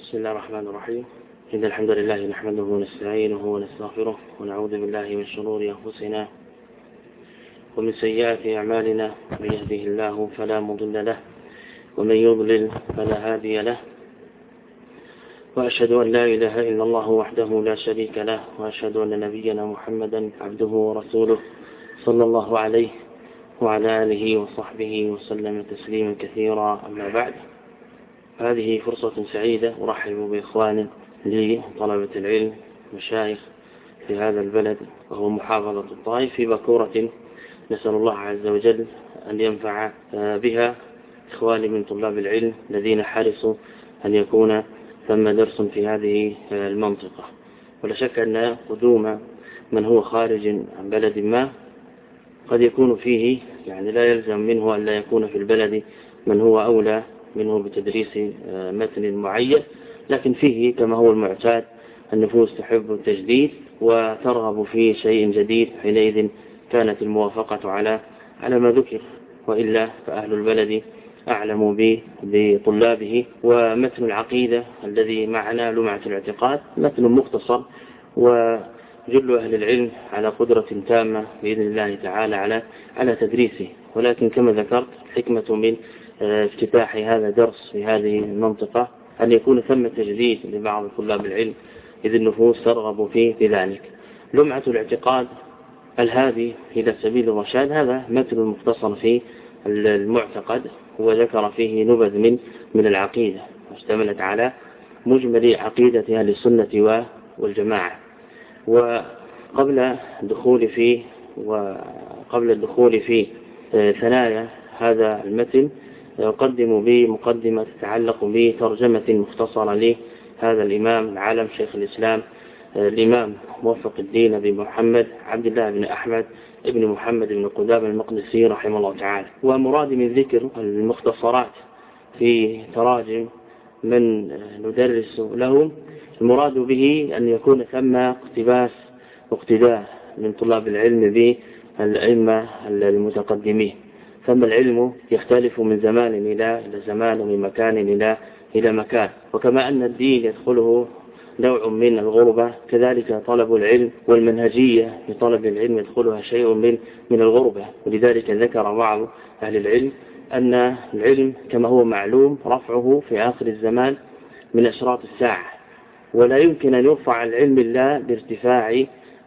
بسم الله الرحمن الرحيم. إن الحمد لله نحمده ونستعينه ونستغفره ونعوذ بالله من شرور أنفسنا ومن سيئات أعمالنا. من يهده الله فلا مضل له ومن يضلل فلا هادي له، وأشهد أن لا إله إلا الله وحده لا شريك له، وأشهد أن نبينا محمدا عبده ورسوله صلى الله عليه وعلى آله وصحبه وسلم تسليما كثيرا. أما بعد، هذه فرصة سعيدة أرحب بإخوان لي طلبة العلم مشايخ في هذا البلد وهو محافظة الطائف في بكورة. نسأل الله عز وجل أن ينفع بها إخواني من طلاب العلم الذين حرصوا أن يكون ثم درس في هذه المنطقة. ولا شك أن قدوم من هو خارج عن بلد ما قد يكون فيه، يعني لا يلزم منه أن لا يكون في البلد من هو أولى منه بتدريس متن معين، لكن فيه كما هو المعتاد النفوس تحب التجديد وترغب في شيء جديد، حينئذ كانت الموافقة على ما ذكر، وإلا فأهل البلد أعلم بطلابه. ومتن العقيدة الذي معنا لمعة الاعتقاد متن مختصر، وجل أهل العلم على قدرة تامة بإذن الله تعالى على تدريسه. ولكن كما ذكرت الحكمة من افتتاح هذا الدرس في هذه المنطقة أن يكون ثم تجديد لبعض طلاب العلم، إذ النفوس ترغب في ذلك. لمعة الاعتقاد الهادي إلى سبيل الرشاد هذا متن مختصر في المعتقد، وذكر فيه نبذ من العقيدة، واشتملت على مجمل عقيدة أهل السنة والجماعة. وقبل الدخول في ثنايا هذا المتن أقدم بمقدمة تتعلق بترجمة مختصرة لهذا الإمام العالم شيخ الإسلام الإمام موفق الدين بن محمد عبد الله بن أحمد ابن محمد بن قدامة المقدسي رحمه الله تعالى. ومراد من ذكر المختصرات في تراجم من ندرس لهم، المراد به أن يكون ثم اقتباس واقتداء من طلاب العلم بالأئمة المتقدمين. ثم العلم يختلف من زمان إلى زمان، ومن مكان إلى مكان، وكما أن الدين يدخله نوع من الغربة، كذلك طلب العلم والمنهجية في طلب العلم يدخلها شيء من الغربة. ولذلك ذكر بعض أهل العلم أن العلم كما هو معلوم رفعه في آخر الزمان من أشراط الساعة، ولا يمكن أن يرفع العلم إلا بارتفاع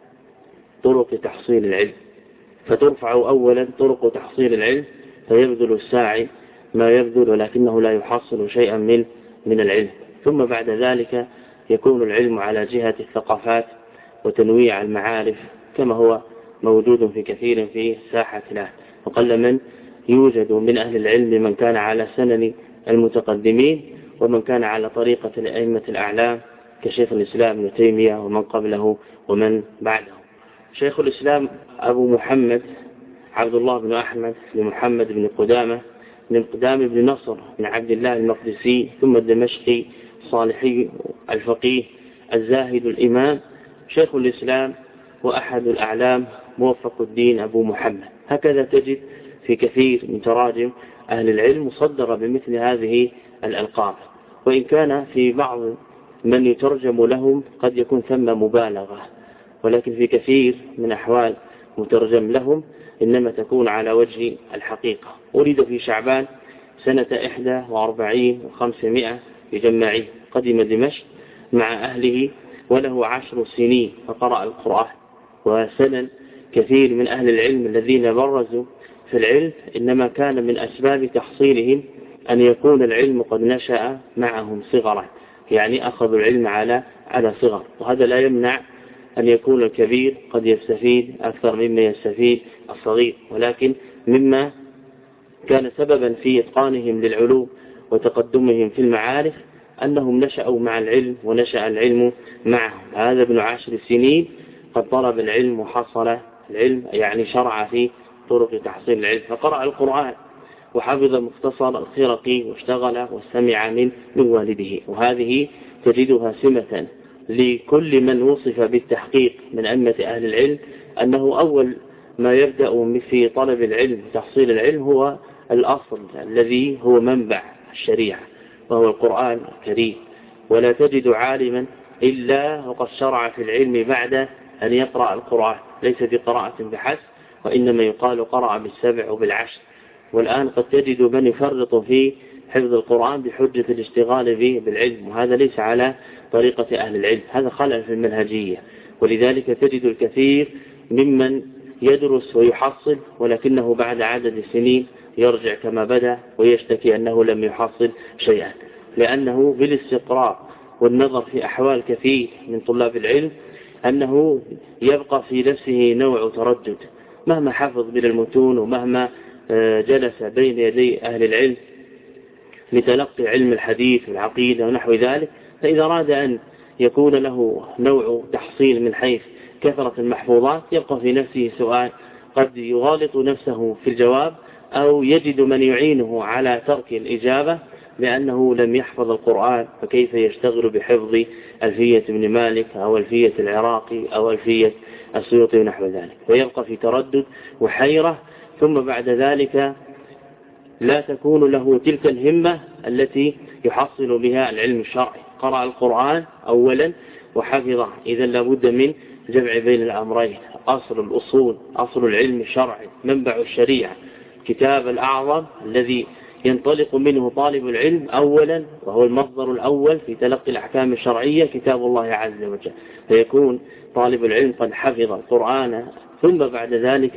طرق تحصيل العلم، فترفع أولا طرق تحصيل العلم فيبذل الساعي ما يبذل، ولكنه لا يحصل شيئا من العلم. ثم بعد ذلك يكون العلم على جهة الثقافات وتنويع المعارف كما هو موجود في كثير في ساحتنا. وقل من يوجد من أهل العلم من كان على سنن المتقدمين، ومن كان على طريقة الأئمة الأعلام كشيخ الإسلام ابن تيمية ومن قبله ومن بعده. شيخ الإسلام أبو محمد عبد الله بن أحمد بن محمد بن قدامة بن قدامة بن نصر بن عبد الله المقدسي ثم الدمشقي الصالحي الفقيه الزاهد الإمام شيخ الإسلام وأحد الأعلام موفق الدين أبو محمد. هكذا تجد في كثير من تراجم أهل العلم مصدرة بمثل هذه الألقاب، وإن كان في بعض من يترجم لهم قد يكون ثم مبالغة، ولكن في كثير من أحوال مترجم لهم إنما تكون على وجه الحقيقة. ولد في شعبان سنة 41 و500 بجماعه، قدم دمشق مع أهله وله 10 سنين فقرأ القرآن. وسنن كثير من أهل العلم الذين برزوا في العلم إنما كان من أسباب تحصيلهم أن يكون العلم قد نشأ معهم صغرا، يعني أخذوا العلم على صغر. وهذا لا يمنع أن يكون الكبير قد يستفيد أكثر مما يستفيد الصغير، ولكن مما كان سببا في إتقانهم للعلوم وتقدمهم في المعارف أنهم نشأوا مع العلم ونشأ العلم معهم. هذا ابن 10 سنين قد طلب العلم وحصل العلم، يعني شرع في طرق تحصيل العلم، فقرأ القرآن وحفظ مختصر الخرقي واشتغل واستمع من والده. وهذه تجدها سمة لكل من وصف بالتحقيق من أئمة أهل العلم، أنه أول ما يبدأ في طلب العلم وتحصيل العلم هو الأصل الذي هو منبع الشريعة، وهو القرآن الكريم. ولا تجد عالما إلا وقد شرع في العلم بعد أن يقرأ القرآن، ليس بقراءة بحسب، وإنما يقال قرأ بالسبع وبالعشر. والآن قد تجد من يفرط في حفظ القرآن بحجة الاشتغال به بالعلم، وهذا ليس على طريقة أهل العلم، هذا خلل في المنهجية. ولذلك تجد الكثير ممن يدرس ويحصل ولكنه بعد عدد السنين يرجع كما بدأ ويشتكي أنه لم يحصل شيئا، لأنه بالاستقراء والنظر في أحوال كثير من طلاب العلم أنه يبقى في نفسه نوع تردد مهما حفظ من المتون ومهما جلس بين يدي أهل العلم لتلقي علم الحديث والعقيدة ونحو ذلك. فإذا أراد أن يكون له نوع تحصيل من حيث كثرة المحفوظات يبقى في نفسه سؤال، قد يغالط نفسه في الجواب أو يجد من يعينه على ترك الإجابة لأنه لم يحفظ القرآن، فكيف يشتغل بحفظ ألفية ابن مالك أو ألفية العراقي أو ألفية السيوطي ونحو ذلك، ويبقى في تردد وحيرة. ثم بعد ذلك لا تكون له تلك الهمة التي يحصل بها العلم الشرعي. قرأ القرآن أولا وحفظه، إذا لابد من جمع بين الأمرين، أصل الأصول، أصل العلم الشرعي، منبع الشريعة، كتاب الأعظم الذي ينطلق منه طالب العلم أولا، وهو المصدر الأول في تلقي الأحكام الشرعية، كتاب الله عز وجل. فيكون طالب العلم قد حفظ القرآن ثم بعد ذلك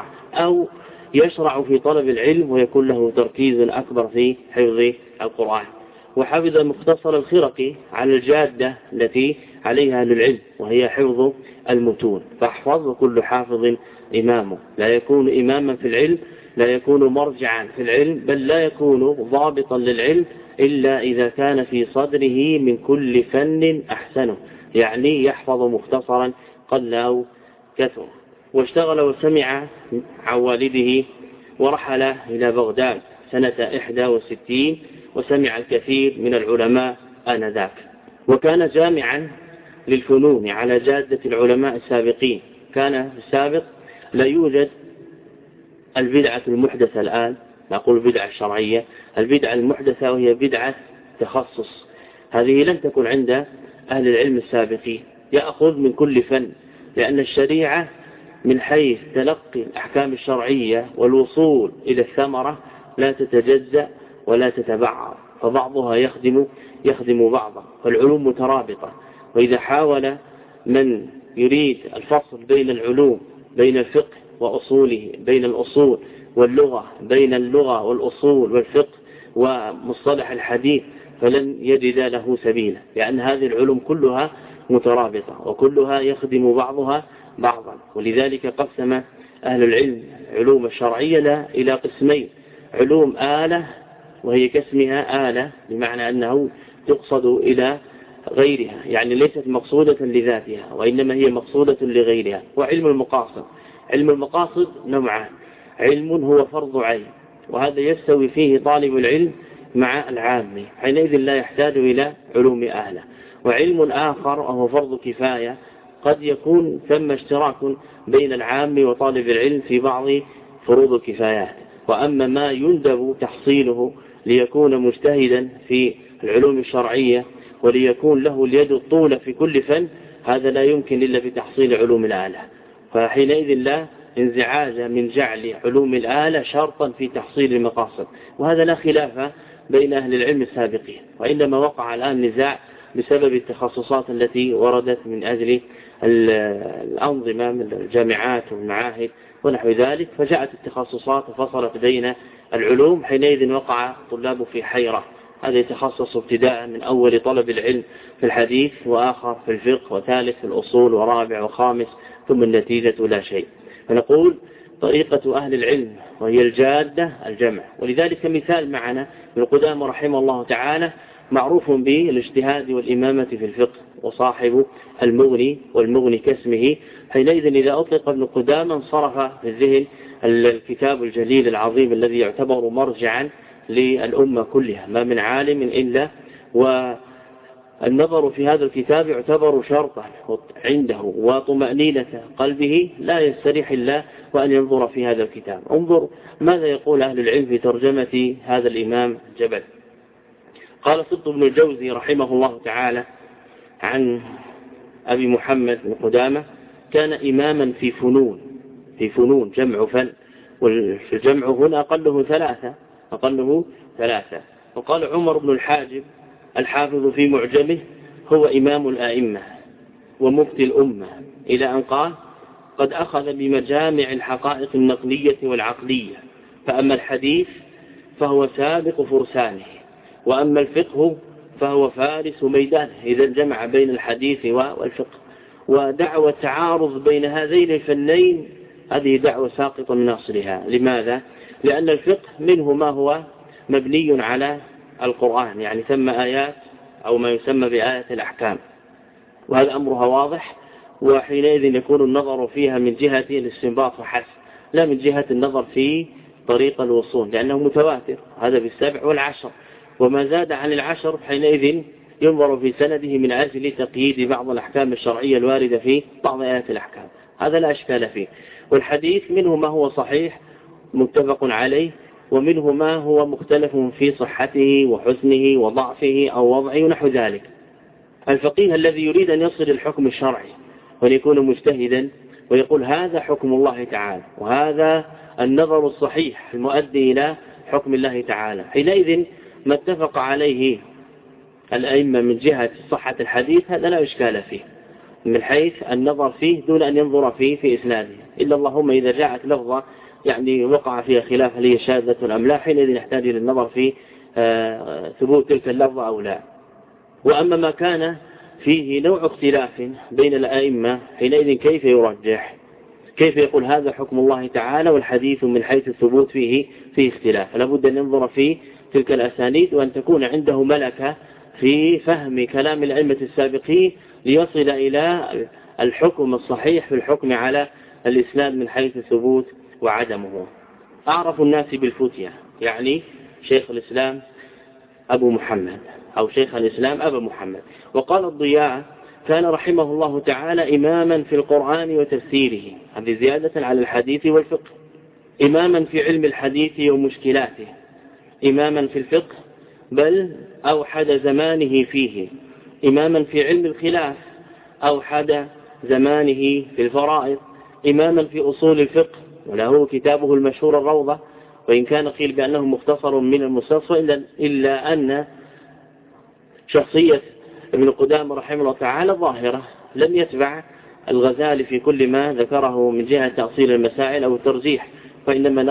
يشرع في طلب العلم ويكون له تركيز أكبر في حفظ القرآن. وحفظ مختصر الخرقي على الجادة التي عليها أهل العلم وهي حفظ المتون، فاحفظ وكل حافظ إمامه، لا يكون إماما في العلم، لا يكون مرجعا في العلم، بل لا يكون ضابطا للعلم إلا إذا كان في صدره من كل فن أحسنه، يعني يحفظ مختصرا قل أو كثر. واشتغل وسمع عن والده ورحل إلى بغداد سنة 61 وسمع الكثير من العلماء آنذاك، وكان جامعا للفنون على جادة العلماء السابقين. كان في السابق لا يوجد البدعة المحدثة، الآن نقول بدعة شرعية، البدعة المحدثة وهي بدعة تخصص، هذه لم تكن عند أهل العلم السابقين، يأخذ من كل فن، لأن الشريعة من حيث تلقي الأحكام الشرعية والوصول إلى الثمرة لا تتجزأ ولا تتبعر، فبعضها يخدم بعضا، فالعلوم مترابطة. وإذا حاول من يريد الفصل بين العلوم، بين الفقه وأصوله، بين الأصول واللغة، بين اللغة والأصول والفقه ومصطلح الحديث، فلن يجد له سبيلا، لأن هذه العلوم كلها مترابطة وكلها يخدم بعضها بعضا. ولذلك قسم أهل العلم علوم الشرعية إلى قسمين: علوم آلة وهي كاسمها آلة، بمعنى أنه تقصد إلى غيرها، يعني ليست مقصودة لذاتها وإنما هي مقصودة لغيرها. وعلم المقاصد، علم المقاصد نوعان: علم هو فرض عين، وهذا يستوي فيه طالب العلم مع العام، حينئذ لا يحتاج إلى علوم آلة. وعلم آخر وهو فرض كفاية، قد يكون ثم اشتراك بين العام وطالب العلم في بعض فروض الكفايات. وأما ما يندب تحصيله ليكون مجتهدا في العلوم الشرعية وليكون له اليد الطولة في كل فن، هذا لا يمكن إلا بتحصيل علوم الآلة، فحينئذ لا انزعاج من جعل علوم الآلة شرطا في تحصيل المقاصد. وهذا لا خلاف بين أهل العلم السابقين، وإنما وقع الآن نزاع بسبب التخصصات التي وردت من أجل الأنظمة من الجامعات والمعاهد ونحو ذلك، فجاءت التخصصات وفصلت بين العلوم، حينئذ وقع الطلاب في حيرة، هذا يتخصص ابتداء من أول طلب العلم في الحديث، وآخر في الفقه، وثالث في الأصول، ورابع وخامس، ثم النتيجة لا شيء. فنقول طريقة أهل العلم وهي الجادة الجمع. ولذلك مثال معنا ابن قدامة رحمه الله تعالى معروف بالاجتهاد والإمامة في الفقه، وصاحب المغني، والمغني كاسمه، حينئذ إذا أطلق ابن قدامة انصرف في الذهن الكتاب الجليل العظيم الذي يعتبر مرجعا للأمة كلها، ما من عالم إلا والنظر في هذا الكتاب يعتبر شرطا عنده وطمأنينة قلبه، لا يستريح إلا وأن ينظر في هذا الكتاب. انظر ماذا يقول أهل العلم في ترجمة هذا الإمام جبل: قال سبط بن الجوزي رحمه الله تعالى عن أبي محمد بن قدامة: كان إماما في فنون جمع فن، والجمع هنا أقله ثلاثة. وقال عمر بن الحاجب الحافظ في معجمه: هو إمام الآئمة ومفتي الأمة، إلى أن قال: قد أخذ بمجامع الحقائق النقلية والعقلية، فأما الحديث فهو سابق فرسانه، وأما الفقه فهو فارس ميدانه. إذا جمع بين الحديث والفقه. ودعوة تعارض بين هذين الفنين هذه دعوة ساقطة من أصلها. لماذا؟ لأن الفقه منه ما هو مبني على القرآن، يعني ثم آيات أو ما يسمى بآيات الأحكام، وهذا أمرها واضح، وحينئذ يكون النظر فيها من جهة الاستنباط وحسب، لا من جهة النظر في طريق الوصول، لأنه متواتر، هذا بالسبع والعشر، وما زاد عن العشر حينئذ ينظر في سنده من أجل تقييد بعض الأحكام الشرعية الواردة في بعض آيات الأحكام، هذا لا أشكال فيه. والحديث منه ما هو صحيح متفق عليه، ومنه ما هو مختلف في صحته وحسنه وضعفه أو وضعه ونحو ذلك. الفقيه الذي يريد أن يصل الحكم الشرعي وأن يكون مجتهدا ويقول هذا حكم الله تعالى وهذا النظر الصحيح المؤدي إلى حكم الله تعالى، حينئذ ما اتفق عليه الأئمة من جهة صحة الحديث هذا لا إشكال فيه من حيث النظر فيه دون أن ينظر فيه في إسناده، إلا اللهم إذا جاءت لفظة يعني وقع فيها خلاف هل هي شاذة أم لا، حينئذ نحتاج للنظر في ثبوت تلك اللفظة أو لا. وأما ما كان فيه نوع اختلاف بين الأئمة حينئذ كيف يرجح؟ كيف يقول هذا حكم الله تعالى والحديث من حيث الثبوت فيه اختلاف؟ لابد أن ينظر في تلك الأسانيد وأن تكون عنده ملكة في فهم كلام الأئمة السابقين ليصل إلى الحكم الصحيح في الحكم على الإسناد من حيث الثبوت وعدمه. أعرف الناس بالفتية يعني شيخ الإسلام أبو محمد أو شيخ الإسلام أبو محمد. وقال الضياء: كان رحمه الله تعالى إماما في القرآن وتفسيره، هذه زيادة على الحديث والفقه، إماما في علم الحديث ومشكلاته، إماما في الفقه بل أوحد زمانه فيه، إماما في علم الخلاف أوحد زمانه في الفرائض، إماما في أصول الفقه وله كتابه المشهور الروضة، وإن كان قيل بأنه مختصر من المستصفى، إلا أن شخصية ابن قدامة رحمه الله تعالى ظاهرة، لم يتبع الغزالي في كل ما ذكره من جهة تأصيل المسائل أو الترجيح، وإنما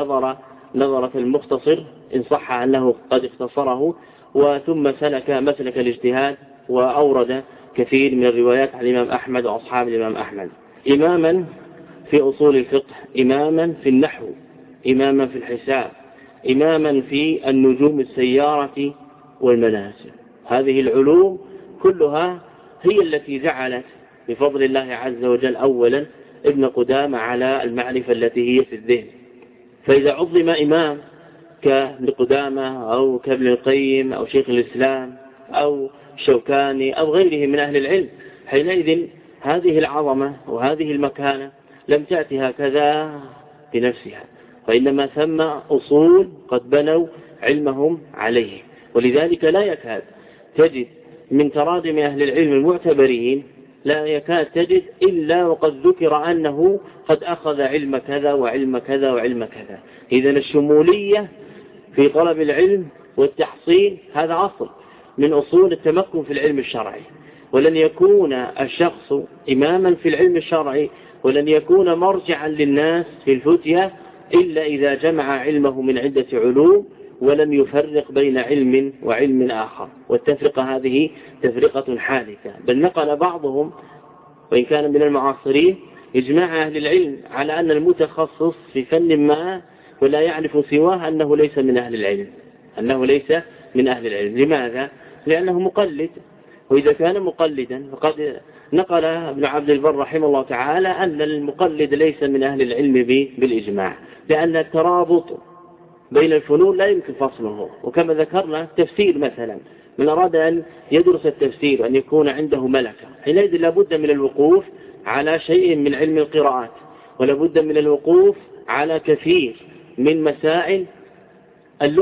نظرة المختصر إن صح أنه قد اختصره، وثم سلك مسلك الاجتهاد وأورد كثير من الروايات عن الإمام أحمد وأصحاب الإمام أحمد. إماما في أصول الفقه، إماما في النحو، إماما في الحساب، إماما في النجوم السيارة والمنازل. هذه العلوم كلها هي التي جعلت بفضل الله عز وجل أولا ابن قدامة على المعرفة التي هي في الذهن. فإذا عظم إمام كابن قدامة أو كابن القيم أو شيخ الإسلام أو الشوكاني أو غيره من أهل العلم، حينئذ هذه العظمة وهذه المكانة لم تأتي هكذا بنفسها، وإنما ثم أصول قد بنوا علمهم عليه. ولذلك لا يكاد تجد من تراجم أهل العلم المعتبرين لا يكاد تجد إلا وقد ذكر أنه قد أخذ علم كذا وعلم كذا وعلم كذا. إذن الشمولية في طلب العلم والتحصيل هذا أصل من أصول التمكن في العلم الشرعي، ولن يكون الشخص إماما في العلم الشرعي ولن يكون مرجعا للناس في الفتية إلا إذا جمع علمه من عدة علوم ولم يفرق بين علم وعلم آخر. والتفرقة هذه تفرقة حادثة، بل نقل بعضهم وإن كان من المعاصرين إجماع أهل العلم على أن المتخصص في فن ما ولا يعرف سواه أنه ليس من أهل العلم، أنه ليس من أهل العلم. لماذا؟ لأنه مقلد، وإذا كان مقلدا فقد نقل ابن عبد البر رحمه الله تعالى أن المقلد ليس من أهل العلم بالإجماع، لأن الترابط بين الفنون لا يمكن فصله. وكما ذكرنا تفسير مثلا، من أراد أن يدرس التفسير وأن يكون عنده ملكة، حينئذ لابد من الوقوف على شيء من علم القراءات، ولابد من الوقوف على كثير من مسائل اللغة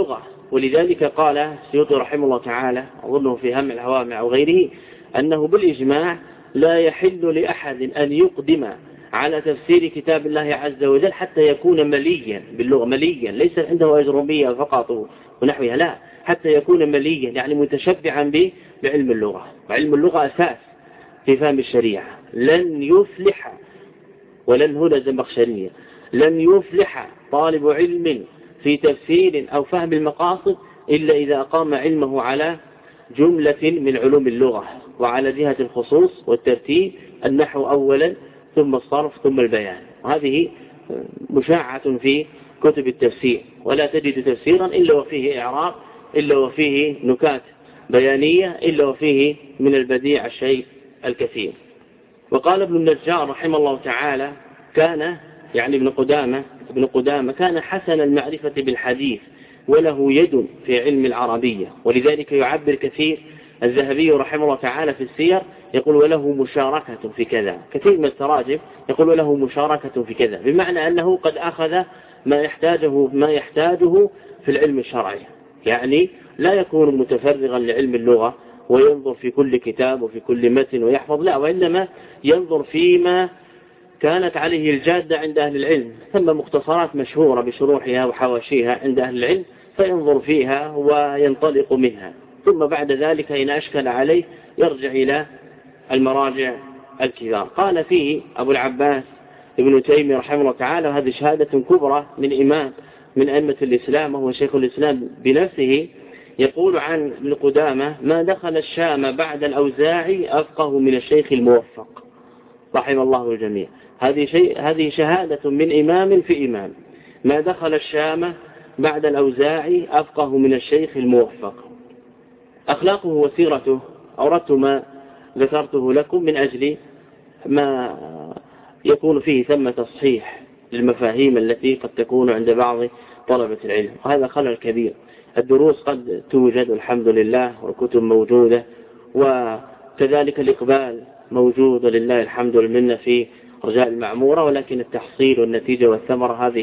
ولذلك قال السيوطي رحمه الله تعالى أظنه في هم الهوامع أو غيره أنه بالإجماع لا يحل لأحد أن يقدم على تفسير كتاب الله عز وجل حتى يكون مليا باللغة، مليا ليس عنده أجربية فقط ونحوها، لا، حتى يكون مليا يعني متشبعا بعلم اللغة. وعلم اللغة أساس في فهم الشريعة. لن يفلح، ولن هنا الزمخشرية، لن يفلح طالب علم في تفسير أو فهم المقاصد إلا إذا أقام علمه على جملة من علوم اللغة وعلى جهة الخصوص والترتيب، النحو أولا ثم الصرف ثم البيان. وهذه مشاعة في كتب التفسير، ولا تجد تفسيرا إلا وفيه إعراب، إلا وفيه نكات بيانية، إلا وفيه من البديع الشيء الكثير. وقال ابن النجار رحمه الله تعالى كان يعني ابن قدامة كان حسن المعرفة بالحديث وله يد في علم العربية، ولذلك يعبر كثير الذهبي رحمه الله تعالى في السير يقول وله مشاركة في كذا، كثير من التراجم يقول وله مشاركة في كذا، بمعنى أنه قد أخذ ما يحتاجه في العلم الشرعي، يعني لا يكون متفرغا لعلم اللغة وينظر في كل كتاب وفي كل متن ويحفظ، لا، وإنما ينظر فيما كانت عليه الجادة عند أهل العلم. ثم مختصرات مشهورة بشروحها وحواشيها عند أهل العلم فينظر فيها وينطلق منها، ثم بعد ذلك إن أشكل عليه يرجع إلى المراجع الكبار. قال فيه أبو العباس ابن تيمية رحمه الله تعالى، وهذه شهادة كبرى من إمام من أئمة الإسلام وهو شيخ الإسلام بنفسه، يقول عن ابن قدامة ما دخل الشام بعد الأوزاعي أفقه من الشيخ الموفق رحمه الله الجميع. هذه شهادة من إمام في إمام، ما دخل الشام بعد الأوزاعي أفقه من الشيخ الموفق. أخلاقه وسيرته أوردت ما ذكرته لكم من أجل ما يكون فيه ثم تصحيح للمفاهيم التي قد تكون عند بعض طلبة العلم، وهذا خلل كبير. الدروس قد توجد الحمد لله والكتب موجودة وكذلك الإقبال موجود لله الحمد والمنة في رجاء المعمورة، ولكن التحصيل والنتيجة والثمرة هذه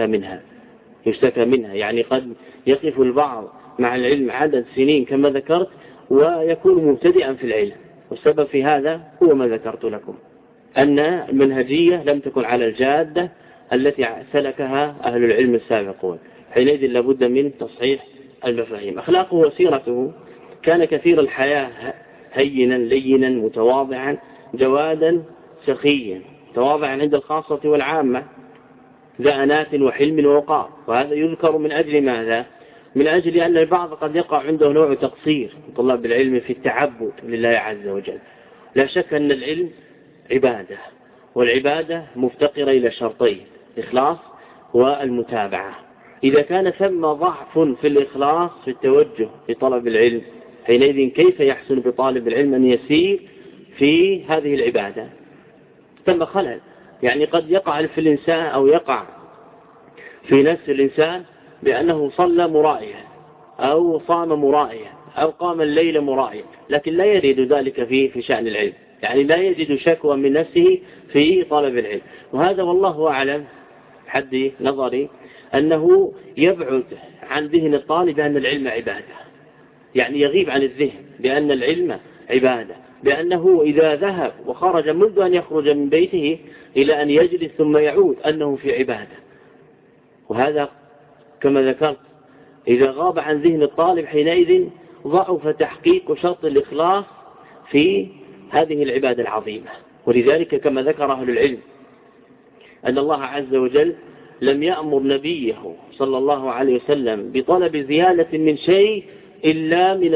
يشتكى منها. يعني قد يقف البعض مع العلم عدد سنين كما ذكرت ويكون مبتدئا في العلم، والسبب في هذا هو ما ذكرت لكم، أن المنهجية لم تكن على الجادة التي سلكها أهل العلم السابقون، حينئذ لابد من تصحيح المفاهيم. أخلاقه وسيرته كان كثير الحياة، هينا لينا متواضعا جوادا سخيا، تواضعا عند الخاصة والعامة، ذا أنات وحلم ووقار. وهذا يذكر من أجل ماذا؟ من أجل أن البعض قد يقع عنده نوع تقصير طلاب العلم في التعبد لله عز وجل. لا شك أن العلم عبادة، والعبادة مفتقرة إلى شرطين: الإخلاص والمتابعة. إذا كان ثم ضعف في الإخلاص في التوجه في طلب العلم، حينئذ كيف يحسن بطالب العلم أن يسير في هذه العبادة؟ ثم خلل، يعني قد يقع في الإنسان أو يقع في نفس الإنسان بأنه صلى مرائيا أو صام مرائيا أو قام الليل مرائيا، لكن لا يريد ذلك في شأن العلم، يعني لا يجد شكوى من نفسه في طلب العلم. وهذا والله أعلم حد نظري أنه يبعد عن ذهن الطالب أن العلم عبادة، يعني يغيب عن الذهن بأن العلم عبادة، بأنه إذا ذهب وخرج منذ أن يخرج من بيته إلى أن يجلس ثم يعود أنه في عبادة. وهذا كما ذكرت إذا غاب عن ذهن الطالب حينئذ ضعف تحقيق شرط الإخلاص في هذه العبادة العظيمة. ولذلك كما ذكر أهل العلم أن الله عز وجل لم يأمر نبيه صلى الله عليه وسلم بطلب زيادة من شيء إلا من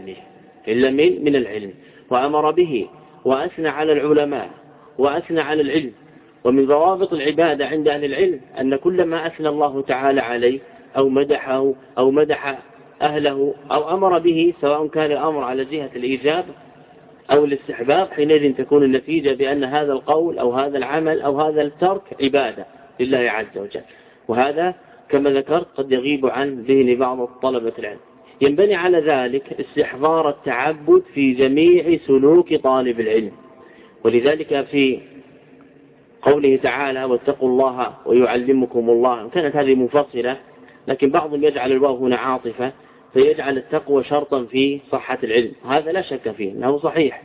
العلم، وأمر به وأثنى على العلماء وأثنى على العلم. ومن ضوابط العبادة عند أهل العلم أن كل ما أثنى الله تعالى عليه أو مدحه أو مدح أهله أو أمر به، سواء كان الأمر على جهة الإيجاب أو الاستحباب، حينئذ تكون النتيجة بأن هذا القول أو هذا العمل أو هذا الترك عبادة لله عز وجل. وهذا كما ذكرت قد يغيب عن ذهن بعض طلبة العلم. ينبني على ذلك استحضار التعبد في جميع سلوك طالب العلم. ولذلك في قوله تعالى واتقوا الله ويعلمكم الله، كانت هذه منفصلة لكن بعضهم يجعل الواو هنا عاطفة فيجعل التقوى شرطا في صحة العلم. هذا لا شك فيه أنه صحيح،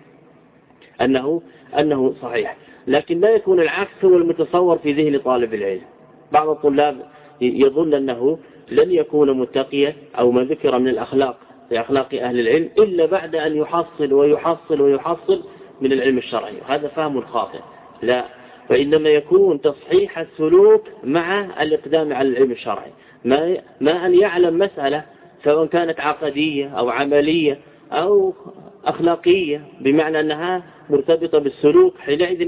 أنه صحيح، لكن لا يكون العكس هو المتصور في ذهن طالب العلم. بعض الطلاب يظن أنه لن يكون متقيا أو ما ذكر من الأخلاق في أخلاق أهل العلم إلا بعد أن يحصل ويحصل ويحصل من العلم الشرعي، وهذا فهم خاطئ. لا، وإنما يكون تصحيح السلوك مع الإقدام على العلم الشرعي، ما أن يعلم مسألة سواء كانت عقدية أو عملية أو أخلاقية بمعنى أنها مرتبطة بالسلوك حينئذ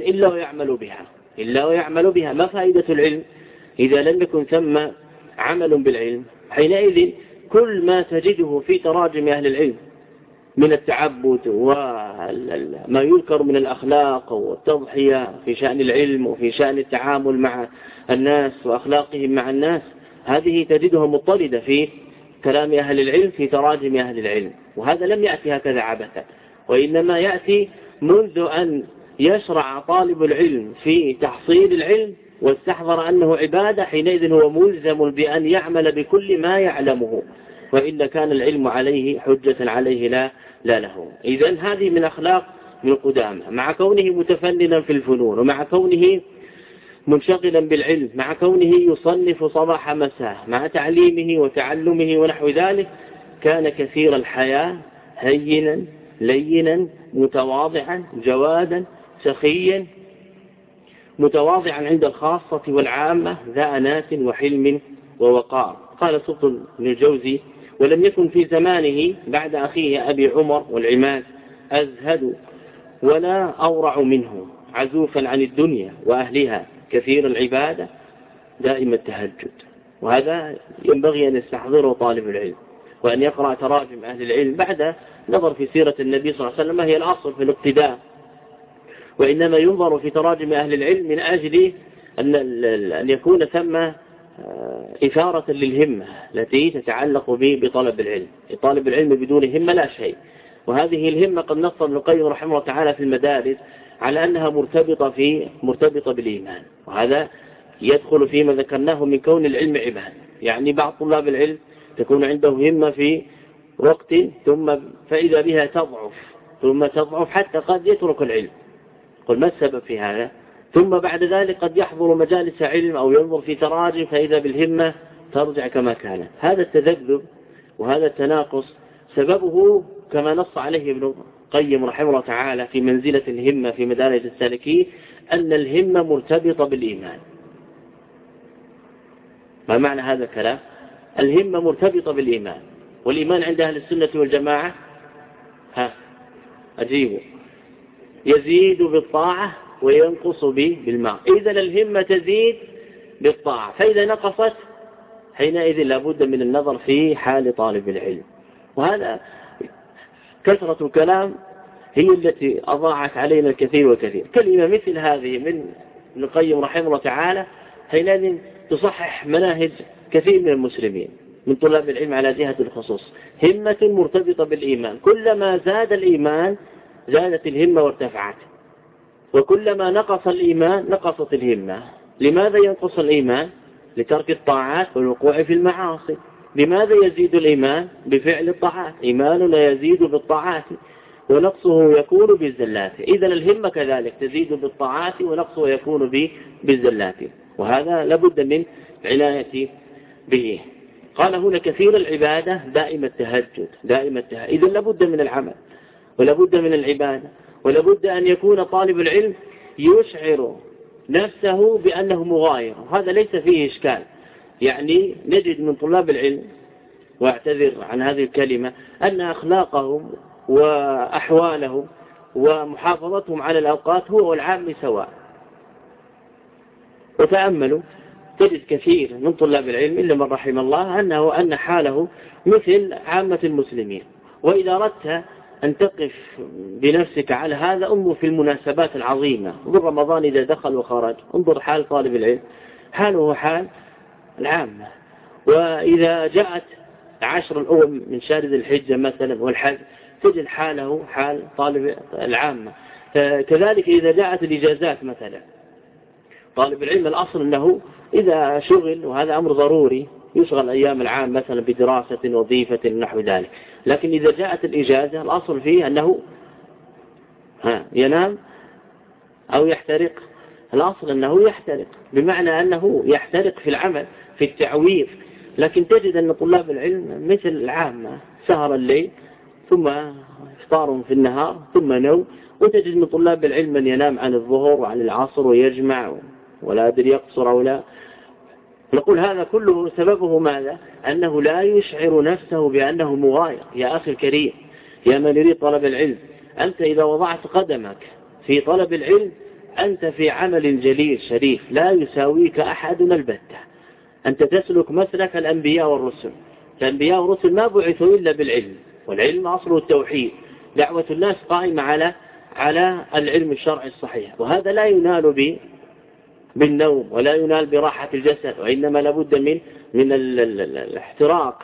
إلا ويعمل بها. ما فائدة العلم إذا لم يكن ثم عمل بالعلم؟ حينئذ كل ما تجده في تراجم أهل العلم من التعبد وما يذكر من الأخلاق والتضحية في شأن العلم وفي شأن التعامل مع الناس وأخلاقهم مع الناس، هذه تجدها مضطردة في كلام أهل العلم في تراجم أهل العلم. وهذا لم يأتي هكذا عبثا، وإنما يأتي منذ أن يشرع طالب العلم في تحصيل العلم واستحضر أنه عبادة، حينئذ هو ملزم بأن يعمل بكل ما يعلمه، وإلا كان العلم عليه حجة عليه لا له. إذن هذه من أخلاق من قدامى، مع كونه متفننا في الفنون، ومع كونه منشغلا بالعلم، مع كونه يصنف صباح مساء، مع تعليمه وتعلمه ونحو ذلك، كان كثير الحياة، هينا لينا متواضعا جوادا سخيا، متواضعا عند الخاصة والعامة، ذا أنات وحلم ووقار. قال سلطان بن الجوزي: ولم يكن في زمانه بعد أخيه أبي عمر والعماد أزهد ولا أورع منه، عزوفا عن الدنيا وأهلها، كثير العبادة، دائم التهجد. وهذا ينبغي أن يستحضره طالب العلم، وأن يقرأ تراجم أهل العلم بعد نظر في سيرة النبي صلى الله عليه وسلم، هي الأصل في الاقتداء، وإنما ينظر في تراجم أهل العلم من أجل أن يكون ثم إثارة للهمة التي تتعلق بطلب العلم. طالب العلم بدون همة لا شيء. وهذه الهمة قد نص ابن القيم رحمه الله تعالى في المدارس على أنها مرتبطة بالإيمان، وهذا يدخل فيما ذكرناه من كون العلم عبادة. يعني بعض طلاب العلم تكون عنده همة في وقت ثم فإذا بها تضعف حتى قد يترك العلم. قل ما السبب في هذا؟ ثم بعد ذلك قد يحضر مجالس علم أو ينظر في تراجم فإذا بالهمة ترجع كما كانت. هذا التذبذب وهذا التناقص سببه كما نص عليه ابن القيم رحمه الله تعالى في منزلة الهمة في مدارج السالكين، أن الهمة مرتبطة بالإيمان. ما معنى هذا الكلام؟ الهمة مرتبطة بالإيمان، والإيمان عند أهل السنة والجماعة أجيبوا يزيد بالطاعة وينقص بالماء. إذا الهمة تزيد بالطاعة، فإذا نقصت حينئذ لابد من النظر في حال طالب العلم. وهذا كثرة الكلام هي التي أضاعت علينا الكثير والكثير. كلمة مثل هذه من ابن القيم رحمه الله تعالى حينئذ تصحح مناهج كثير من المسلمين من طلاب العلم على جهة الخصوص. همة مرتبطة بالإيمان، كلما زاد الإيمان زادت الهمة وارتفعت، وكلما نقص الإيمان نقصت الهمة. لماذا ينقص الإيمان؟ لترك الطاعات والوقوع في المعاصي. لماذا يزيد الإيمان؟ بفعل الطاعات. إيماننا يزيد بالطاعات ونقصه يكون بالزلات. إذن الهمة كذلك تزيد بالطاعات ونقصه يكون بالزلات، وهذا لابد من عناية به. قال هنا كثير العبادة دائم التهجد. إذن لابد من العمل ولابد من العبادة، ولابد أن يكون طالب العلم يشعر نفسه بأنه مغاير، وهذا ليس فيه إشكال. يعني نجد من طلاب العلم، واعتذر عن هذه الكلمة، أن أخلاقهم وأحوالهم ومحافظتهم على الأوقات هو والعام سواء. وتأملوا تجد كثير من طلاب العلم إلا من رحم الله أن حاله مثل عامة المسلمين. وإذا أردت أن تقف بنفسك على هذا انظر في المناسبات العظيمة، انظر رمضان إذا دخل وخرج، انظر حال طالب العلم حاله حال العامة. وإذا جاءت 10 الأول من شهر ذي الحجة مثلا والحج تجد حاله حال طالب العامة. كذلك إذا جاءت الإجازات مثلا، طالب العلم الأصل أنه إذا شغل، وهذا أمر ضروري، يشغل أيام العام مثلا بدراسة وظيفة نحو ذلك. لكن إذا جاءت الإجازة الأصل فيه أنه ينام أو يحترق. الأصل أنه يحترق، بمعنى أنه يحترق في العمل في التعويض. لكن تجد أن طلاب العلم مثل العامة سهر الليل ثم إفطار في النهار ثم نوم، وتجد من طلاب العلم من ينام عن الظهر وعن العصر ويجمع ولا أدري يقصر أو لا. نقول هذا كله سببه ماذا؟ أنه لا يشعر نفسه بأنه مغاير. يا أخي الكريم، يا من يريد طلب العلم، أنت إذا وضعت قدمك في طلب العلم أنت في عمل جليل شريف لا يساويك أحد البتة. أنت تسلك مسلك الأنبياء والرسل. الأنبياء والرسل ما بعثوا إلا بالعلم، والعلم أصله التوحيد. دعوة الناس قائمة على العلم الشرعي الصحيح، وهذا لا ينال بالنوم ولا ينال براحة الجسد، وإنما لابد من الاحتراق.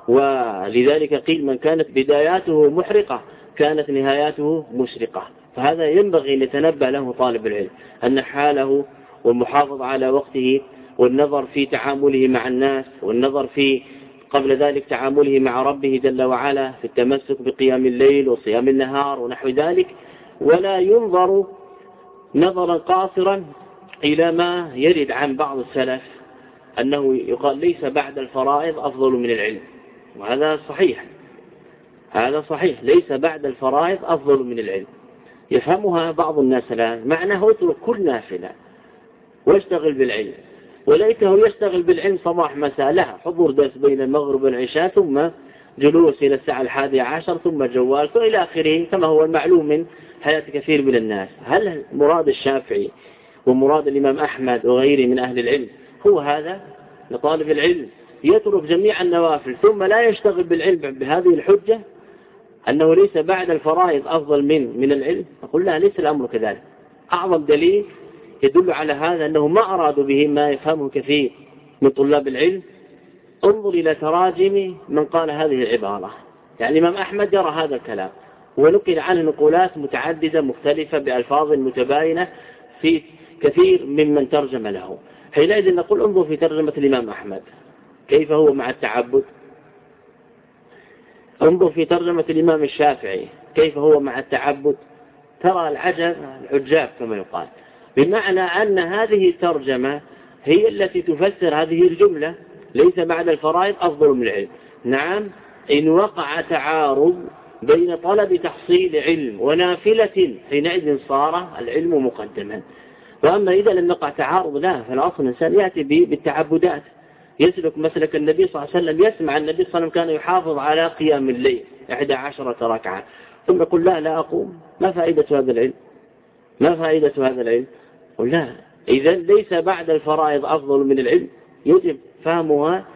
ولذلك قيل من كانت بداياته محرقة كانت نهاياته مشرقة. فهذا ينبغي أن يتنبه له طالب العلم، أن حاله والمحافظة على وقته والنظر في تعامله مع الناس والنظر في قبل ذلك تعامله مع ربه جل وعلا في التمسك بقيام الليل وصيام النهار ونحو ذلك، ولا ينظر نظرا قاصرا إلى ما يرد عن بعض السلف أنه يقال ليس بعد الفرائض أفضل من العلم. وهذا صحيح، هذا صحيح، ليس بعد الفرائض أفضل من العلم. يفهمها بعض الناس الآن معناه اترك كل نافلة واشتغل بالعلم، وليته يشتغل بالعلم صباح مساء، لها حضور درس بين المغرب والعشاء ثم جلوس إلى الساعة 11 ثم جوال إلى آخره، كما هو المعلوم من حياة كثير من الناس. هل مراد الشافعي ومراد الإمام أحمد وغيره من أهل العلم هو هذا؟ لطالب العلم يترك جميع النوافل ثم لا يشتغل بالعلم بهذه الحجة أنه ليس بعد الفرائض أفضل من العلم؟ أقول لا، ليس الأمر كذلك. أعظم دليل يدل على هذا أنه ما أرادوا به ما يفهمه كثير من طلاب العلم. انظر إلى تراجم من قال هذه العبارة. يعني الإمام أحمد يرى هذا الكلام ونقل عنه نقولات متعددة مختلفة بألفاظ متباينة في كثير ممن ترجم له. حينئذ نقول انظر في ترجمة الإمام أحمد كيف هو مع التعبد، انظر في ترجمة الإمام الشافعي كيف هو مع التعبد، ترى العجاب كما يقال. بمعنى أن هذه الترجمة هي التي تفسر هذه الجملة ليس بعد الفرائض أفضل من العلم. نعم، إن وقع تعارض بين طلب تحصيل علم ونافلة حينئذ صار العلم مقدما. وأما إذا لم يقع تعارض لا، فالأصل الإنسان يأتي بالتعبدات، يسلك مسلك النبي صلى الله عليه وسلم. يسمع النبي صلى الله عليه وسلم كان يحافظ على قيام الليل 11 ركعة، ثم يقول لا أقوم، ما فائدة هذا العلم؟ ما فائدة هذا العلم؟ قل لا. إذن ليس بعد الفرائض أفضل من العلم، يجب فهمها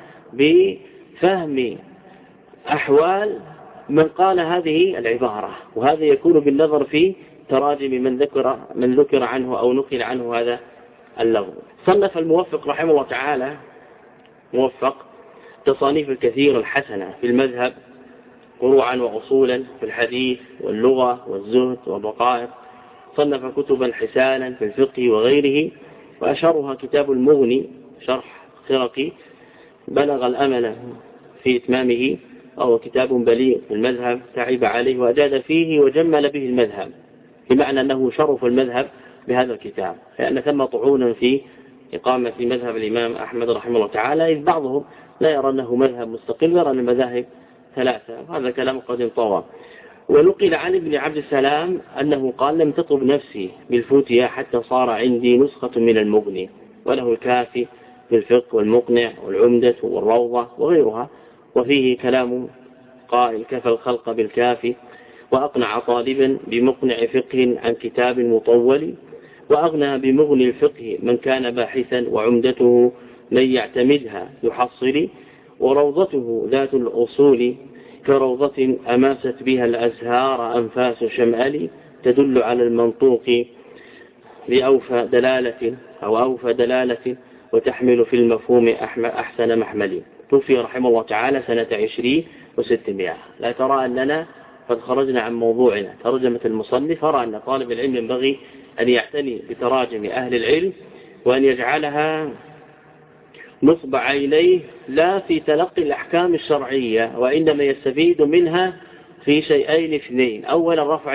بفهم أحوال من قال هذه العبارة، وهذا يكون بالنظر في تراجم من ذكر عنه أو نقل عنه هذا اللفظ. صنف الموفق رحمه الله تعالى موفق تصانيف الكثير الحسنة في المذهب، فروعا وأصولا في الحديث واللغة والزهد والرقائق. صنف كتبا حسانا في الفقه وغيره، وأشهرها كتاب المغني شرح خرقي بلغ الأمل في إتمامه، وهو كتاب بليغ في المذهب تعب عليه وأجاد فيه وجمل به المذهب، بمعنى أنه شرف المذهب بهذا الكتاب، لأن ثم طعونا في إقامة مذهب الإمام أحمد رحمه الله تعالى، إذ بعضهم لا يرى أنه مذهب مستقل، يرى أن المذاهب ثلاثة، وهذا كلام قد انطوى. ونقل عن ابن عبد السلام أنه قال لم تطب نفسي بالفتية حتى صار عندي نسخة من المغني، وله الكافي في الفقه والمقنع والعمدة والروضة وغيرها، وفيه كلام قائل كفى الخلق بالكافي، وأقنع طالبا بمقنع فقه عن كتاب مطول، وأغنى بمغني الفقه من كان باحثا، وعمدته من يعتمدها يحصل، وروضته ذات الأصول كروضة أماست بها الأزهار أنفاس شمال، تدل على المنطوق لأوفى دلالة أو أوفى دلالة، وتحمل في المفهوم أحسن محمل. توفي رحمه الله تعالى سنة 20 و600. لا ترى أننا قد خرجنا عن موضوعنا ترجمة المصنف. أرى أن طالب العلم ينبغي أن يعتني بتراجم أهل العلم، وأن يجعلها نصب عينيه لا في تلقي الأحكام الشرعية، وإنما يستفيد منها في شيئين اثنين. أولا رفع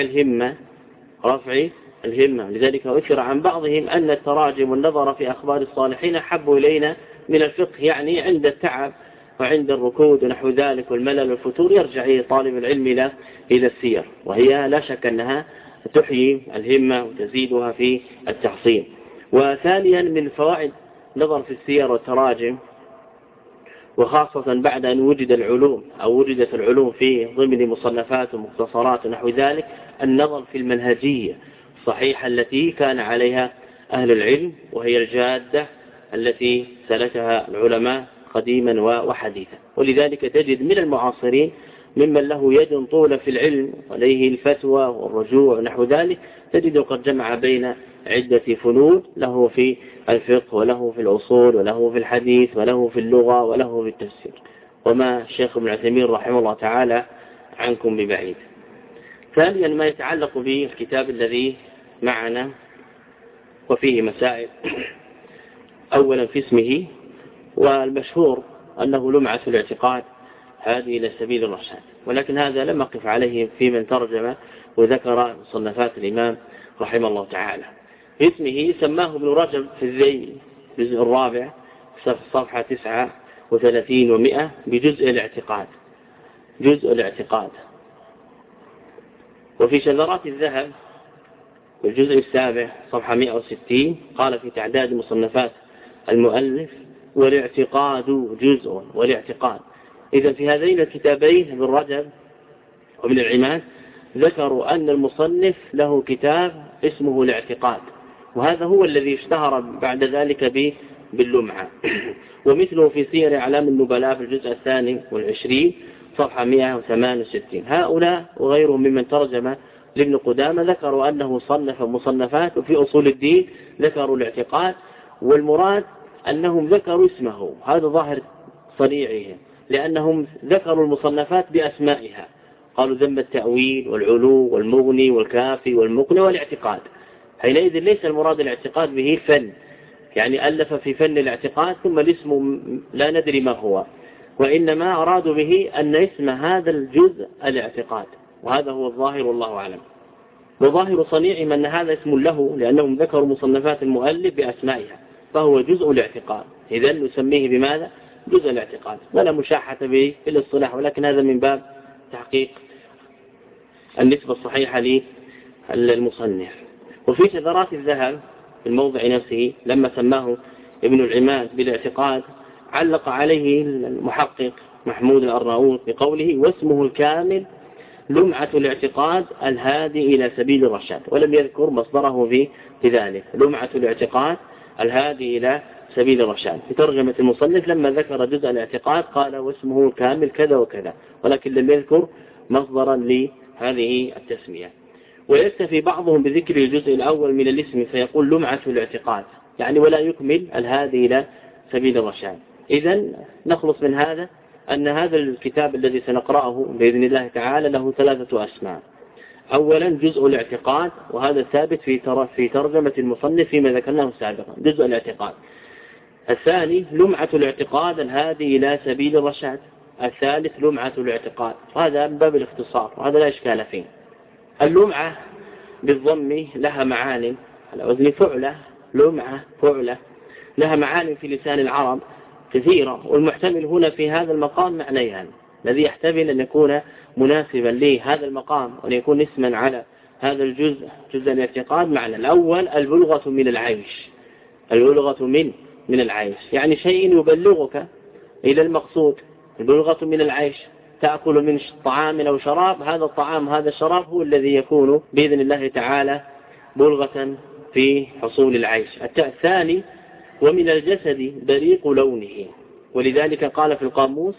الهمة، لذلك أثر عن بعضهم أن التراجم والنظر في أخبار الصالحين أحب إلينا من الفقه، يعني عند التعب وعند الركود ونحو ذلك والملل والفتور يرجع طالب العلم إلى السير، وهي لا شك أنها تحيي الهمة وتزيدها في التحصين. وثانيا من فوائد نظر في السير والتراجم، وخاصة بعد أن وجد العلوم أو وجدت العلوم في ضمن مصنفات ومختصرات ونحو ذلك، النظر في المنهجية الصحيحة التي كان عليها أهل العلم، وهي الجادة التي سلكها العلماء قديما وحديثا. ولذلك تجد من المعاصرين ممن له يد طولة في العلم عليه الفتوى والرجوع ونحو ذلك، تجد قد جمع بين عدة فنون، له في الفقه وله في الأصول وله في الحديث وله في اللغة وله في التفسير، وما الشيخ ابن عثيمين رحمه الله تعالى عنكم ببعيد. ثانيا ما يتعلق بالكتاب الذي معنا وفيه مسائل. أولا في اسمه، والمشهور أنه لمعة الاعتقاد هذه إلى سبيل الرشاد، ولكن هذا لم أقف عليه في من ترجم وذكر مصنفات الإمام رحمه الله تعالى. اسمه سماه ابن رجب في الذيل الجزء الرابع صفحة 39 و100 بجزء الاعتقاد، جزء الاعتقاد. وفي شذرات الذهب الجزء السابع صفحة 160 قال في تعداد مصنفات المؤلف: والاعتقاد جزء والاعتقاد. إذا في هذين الكتابين ابن رجب وابن العماد ذكروا أن المصنف له كتاب اسمه الاعتقاد، وهذا هو الذي اشتهر بعد ذلك باللمعة. ومثله في سير أعلام النبلاء في الجزء 22 صفحة 168. هؤلاء وغيرهم ممن ترجم لابن قدامة ذكروا أنه صنف مصنفات، وفي أصول الدين ذكروا الاعتقاد، والمراد أنهم ذكروا اسمه، هذا ظاهر صنيعهم، لأنهم ذكروا المصنفات بأسمائها، قالوا ذم التأويل والعلو والمغني والكافي والمقنع والاعتقاد. حينئذ ليس المراد الاعتقاد به فن، يعني ألف في فن الاعتقاد ثم الاسم لا ندري ما هو، وإنما أرادوا به أن اسم هذا الجزء الاعتقاد، وهذا هو الظاهر والله أعلم. وظاهر صنيعهم أن هذا اسم له، لأنهم ذكروا مصنفات المؤلف بأسمائها، فهو جزء الاعتقاد. إذن نسميه بماذا؟ جزء الاعتقاد، ولا مشاحة به في الاصطلاح، ولكن هذا من باب تحقيق النسبة الصحيحة للمصنف. وفي شذرات الذهب في الموضع نفسه لما سماه ابن العماد بالاعتقاد علق عليه المحقق محمود الأرناؤوط بقوله: واسمه الكامل لمعة الاعتقاد الهادي إلى سبيل الرشاد، ولم يذكر مصدره في ذلك. لمعة الاعتقاد الهادي إلى سبيل الرشاد. في ترجمة المصنف لما ذكر جزء الاعتقاد قال: واسمه الكامل كذا وكذا، ولكن لم يذكر مصدرا لهذه التسمية. ويكتفي بعضهم بذكر الجزء الأول من الاسم فيقول لمعة الاعتقاد، يعني ولا يكمل الهادي إلى سبيل الرشاد. إذن نخلص من هذا أن هذا الكتاب الذي سنقرأه بإذن الله تعالى له 3 أسماء. أولا جزء الاعتقاد، وهذا ثابت في ترجمة المصنف فيما ذكرناه سابقا، جزء الاعتقاد. الثاني لمعة الاعتقاد الهادي إلى سبيل الرشاد. الثالث لمعة الاعتقاد، وهذا من باب الاختصار وهذا لا إشكال فيه. اللمعة بالضم لها معاني على وزن فعلة، لمعة فعلة، لها معاني في لسان العرب كثيرة، والمحتمل هنا في هذا المقام معنيان، الذي يحتمل أن يكون مناسبا لهذا المقام وأن يكون اسما على هذا الجزء، جزء الاعتقاد. معنى الأول البلغة من العيش، البلغة من العيش، يعني شيء يبلغك إلى المقصود. البلغة من العيش، تأكل من طعام أو شراب، هذا الطعام هذا الشراب هو الذي يكون بإذن الله تعالى بلغة في حصول العيش. الثاني ومن الجسد بريق لونه، ولذلك قال في القاموس: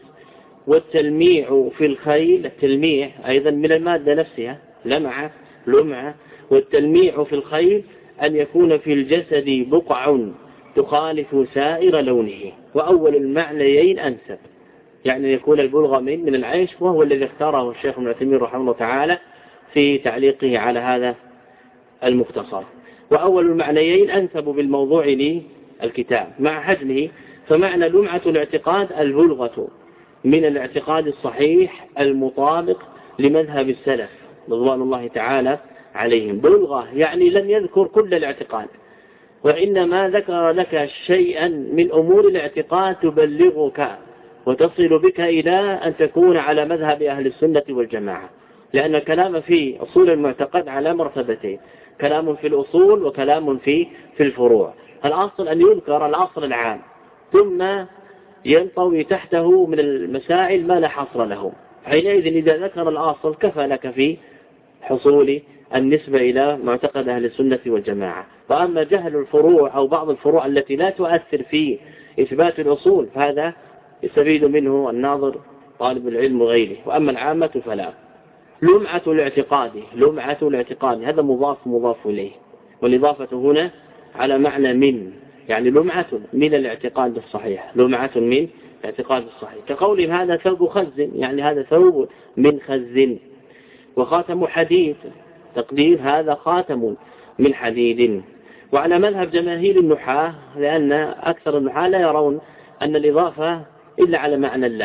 والتلميع في الخيل، التلميع أيضا من المادة نفسها، لمعة لمعة. والتلميع في الخيل أن يكون في الجسد بقع تخالف سائر لونه. وأول المعنيين أنسب، يعني يكون البلغة من العيش، وهو الذي اختاره الشيخ ابن عثيمين رحمه الله تعالى في تعليقه على هذا المختصر. وأول المعنيين أنسب بالموضوع للكتاب مع حجمه، فمعنى لمعة الاعتقاد البلغة من الاعتقاد الصحيح المطابق لمذهب السلف رضوان الله تعالى عليهم. بلغة يعني لم يذكر كل الاعتقاد، وإنما ذكر لك شيئا من أمور الاعتقاد تبلغك وتصل بك إلى أن تكون على مذهب أهل السنة والجماعة، لأن الكلام في أصول المعتقد على مرتبتين، كلام في الأصول وكلام في الفروع. الأصل أن يذكر الأصل العام ثم ينطوي تحته من المسائل ما لا حصر له. حينئذ إذا ذكر الأصل كفى لك في حصول النسبة إلى معتقد أهل السنة والجماعة. فأما جهل الفروع أو بعض الفروع التي لا تؤثر في إثبات الأصول فهذا يستفيد منه الناظر طالب العلم وغيره. وأما العامة فلا. لمعة الاعتقاد هذا مضاف إليه، والإضافة هنا على معنى من، يعني لمعة من الاعتقاد الصحيح، لمعة من الاعتقاد الصحيح. كقول هذا ثوب خز، يعني هذا ثوب من خز. وخاتم حديد، تقدير هذا خاتم من حديد. وعلى مذهب جماهير النحاة، لأن أكثر النحاة لا يرون أن الإضافة إلا على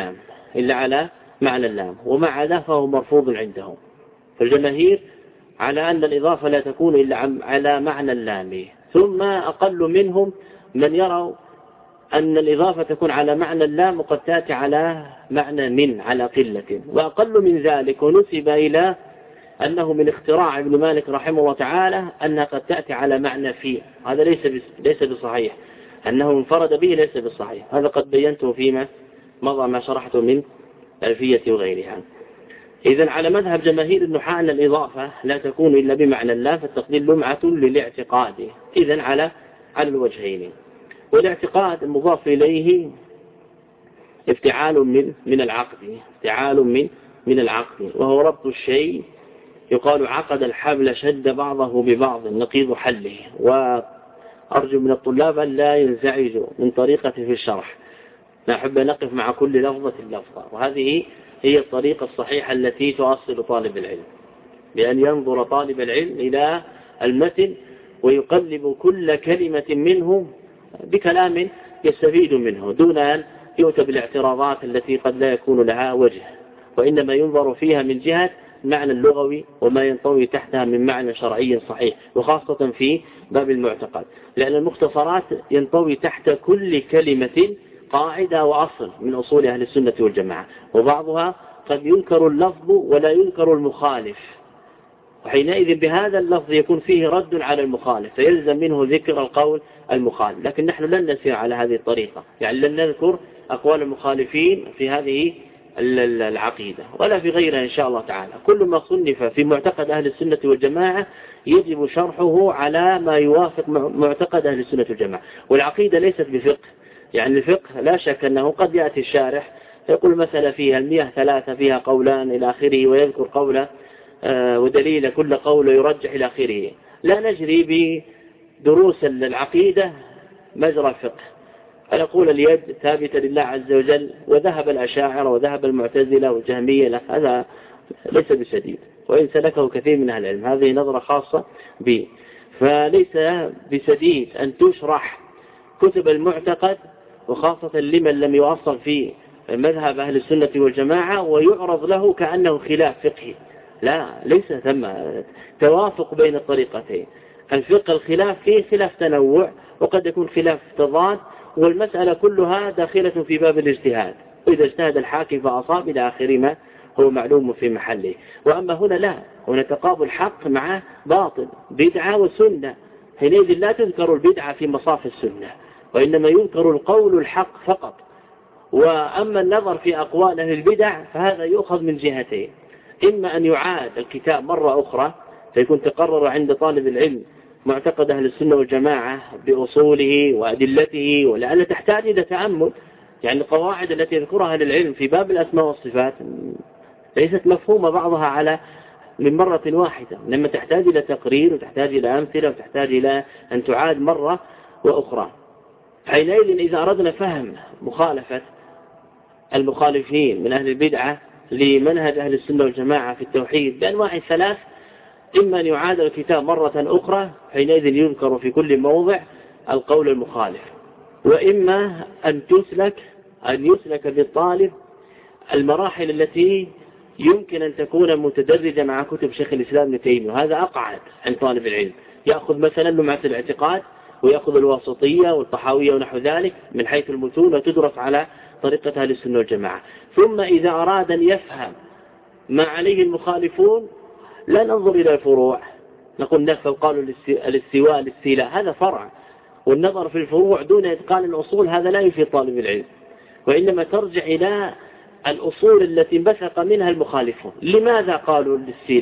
معنى اللام، وما عداه فهو مرفوض عندهم. فالجماهير على أن الإضافة لا تكون إلا على معنى اللام. ثم أقل منهم من يروا أن الإضافة تكون على معنى اللام وقد تأتي على معنى من على قلة. وأقل من ذلك ونسب إلى أنه من اختراع ابن مالك رحمه الله تعالى أنها قد تأتي على معنى في. هذا ليس بصحيح، أنه انفرد به ليس بصحيح. هذا قد بينته فيما مضى ما شرحته من ألفية وغيرها. إذن على مذهب جماهير النحاة أن الإضافة لا تكون إلا بمعنى الله، فالتقدير لمعة للاعتقاد. إذن على الوجهين. والاعتقاد المضاف إليه افتعال من العقد، وهو ربط الشيء. يقال عقد الحبل شد بعضه ببعض نقيض حله. وأرجو من الطلاب أن لا ينزعجوا من طريقة في الشرح، نحب نقف مع كل لفظة، وهذه هي الطريقة الصحيحة التي تؤصل طالب العلم، بأن ينظر طالب العلم إلى المتن ويقلب كل كلمة منه بكلام يستفيد منه، دون أن يؤتى بالاعتراضات التي قد لا يكون لها وجه، وإنما ينظر فيها من جهة معنى اللغوي وما ينطوي تحتها من معنى شرعي صحيح، وخاصة في باب المعتقد، لأن المختصرات ينطوي تحت كل كلمة قاعدة وأصل من أصول أهل السنة والجماعة، وبعضها قد ينكر اللفظ ولا ينكر المخالف، وحينئذ بهذا اللفظ يكون فيه رد على المخالف فيلزم منه ذكر القول المخالف. لكن نحن لن نسير على هذه الطريقة، يعني لن نذكر أقوال المخالفين في هذه العقيدة ولا في غيرها إن شاء الله تعالى. كل ما صنف في معتقد أهل السنة والجماعة يجب شرحه على ما يوافق معتقد أهل السنة والجماعة. والعقيدة ليست بفقه، يعني الفقه لا شك أنه قد يأتي الشارح يقول مثلا فيها المياه ثلاثة فيها قولان إلى آخره، ويذكر قوله ودليل كل قول يرجح إلى آخره. لا نجري بدروس العقيدة مجرى الفقه، فنقول اليد ثابتة لله عز وجل، وذهب الأشاعرة وذهب المعتزلة والجهمية، هذا ليس بسديد، وإن سلكه كثير من أهل العلم، هذه نظرة خاصة به. فليس بسديد أن تشرح كتب المعتقد، وخاصة لمن لم يؤصل في مذهب أهل السنة والجماعة، ويعرض له كأنه خلاف فقهي. لا، ليس ثم توافق بين الطريقتين. الفقه الخلاف فيه خلاف تنوع، وقد يكون خلاف تضاد، والمسألة كلها داخلة في باب الاجتهاد، وإذا اجتهد الحاكم فأصاب إلى آخر ما هو معلوم في محله. وأما هنا لا، هنا تقابل حق مع باطل، بدعة وسنة، حينئذ لا تذكر البدعة في مصاف السنة، وإنما يذكر القول الحق فقط. وأما النظر في أقوال أهل البدع فهذا يؤخذ من جهتين، إما أن يعاد الكتاب مرة أخرى فيكون تقرر عند طالب العلم معتقد أهل السنة والجماعة بأصوله وأدلته، ولأنها تحتاج إلى تأمل، يعني القواعد التي يذكرها أهل العلم في باب الأسماء والصفات ليست مفهومة بعضها على من مرة واحدة، لما تحتاج إلى تقرير وتحتاج إلى أمثلة وتحتاج إلى أن تعاد مرة وأخرى. حينئذ إذا أردنا فهم مخالفة المخالفين من أهل البدعة لمنهج أهل السنة والجماعة في التوحيد بأنواع ثلاث، إما أن يعاد الكتاب مرة أخرى، حينئذ يذكر في كل موضع القول المخالف، وإما أن يسلك بالطالب المراحل التي يمكن أن تكون متدرجة مع كتب شيخ الإسلام ابن تيمية، وهذا أقعد عن طالب العلم. يأخذ مثلا لمعة الاعتقاد ويأخذ الواسطية والطحاوية ونحو ذلك من حيث المتون، وتدرس على طريقة أهل السنة والجماعة. ثم إذا أراد أن يفهم ما عليه المخالفون لا ننظر إلى الفروع، نقول نفهم قالوا الاستواء هذا فرع، والنظر في الفروع دون إتقان الأصول هذا لا يفيد طالب العلم، وإنما ترجع إلى الأصول التي انبثق منها المخالفون. لماذا قالوا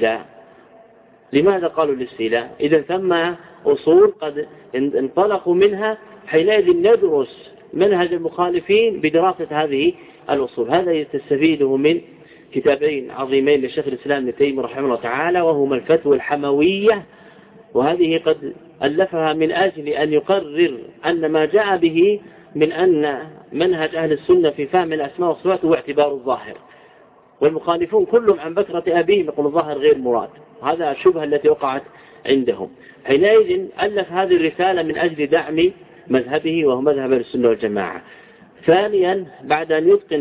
الاستيلاء؟ إذا ثم أصول قد انطلقوا منها، حينئذ ندرس منهج المخالفين بدراسة هذه الأصول. هذا تستفيده من كتابين عظيمين لشيخ الإسلام ابن تيمية رحمه الله تعالى، وهما الفتوى الحموية، وهذه قد ألفها من أجل أن يقرر أن ما جاء به من أن منهج أهل السنة في فهم الأسماء والصفات هو اعتبار الظاهر، والمخالفون كلهم عن بكرة أبيهم يقول الظاهر غير مراد. هذا الشبهة التي وقعت عندهم. حينئذ ألف هذه الرسالة من أجل دعم مذهبه وهو مذهب السنة والجماعة. ثانيا بعد أن يتقن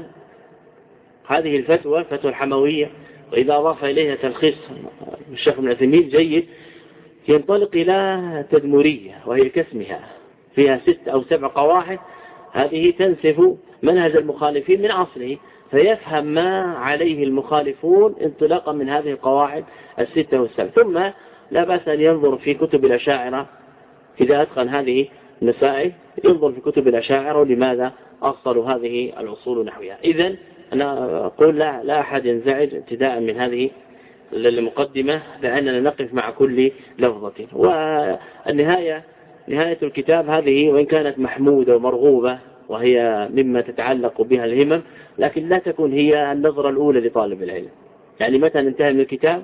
هذه الفتوى الحموية، وإذا أضاف إليها تلخيص الشيخ ابن عثيمين جيد، ينطلق إلى تدمرية وهي كاسمها، فيها 6 أو 7 قواعد، هذه تنسف منهج المخالفين من أصله، فيفهم ما عليه المخالفون انطلاقا من هذه القواعد 6 و7. ثم لا بأس أن ينظر في كتب الأشاعرة إذا أتقن هذه المسائل، ينظر في كتب الأشاعرة ولماذا أصلوا هذه الأصول نحوها. إذن أنا أقول لا أحد ينزعج ابتداء من هذه المقدمة، لأننا نقف مع كل لفظة. والنهاية نهاية الكتاب هذه وإن كانت محمودة ومرغوبة وهي مما تتعلق بها الهمم، لكن لا تكون هي النظرة الأولى لطالب العلم. يعني متى ننتهي من الكتاب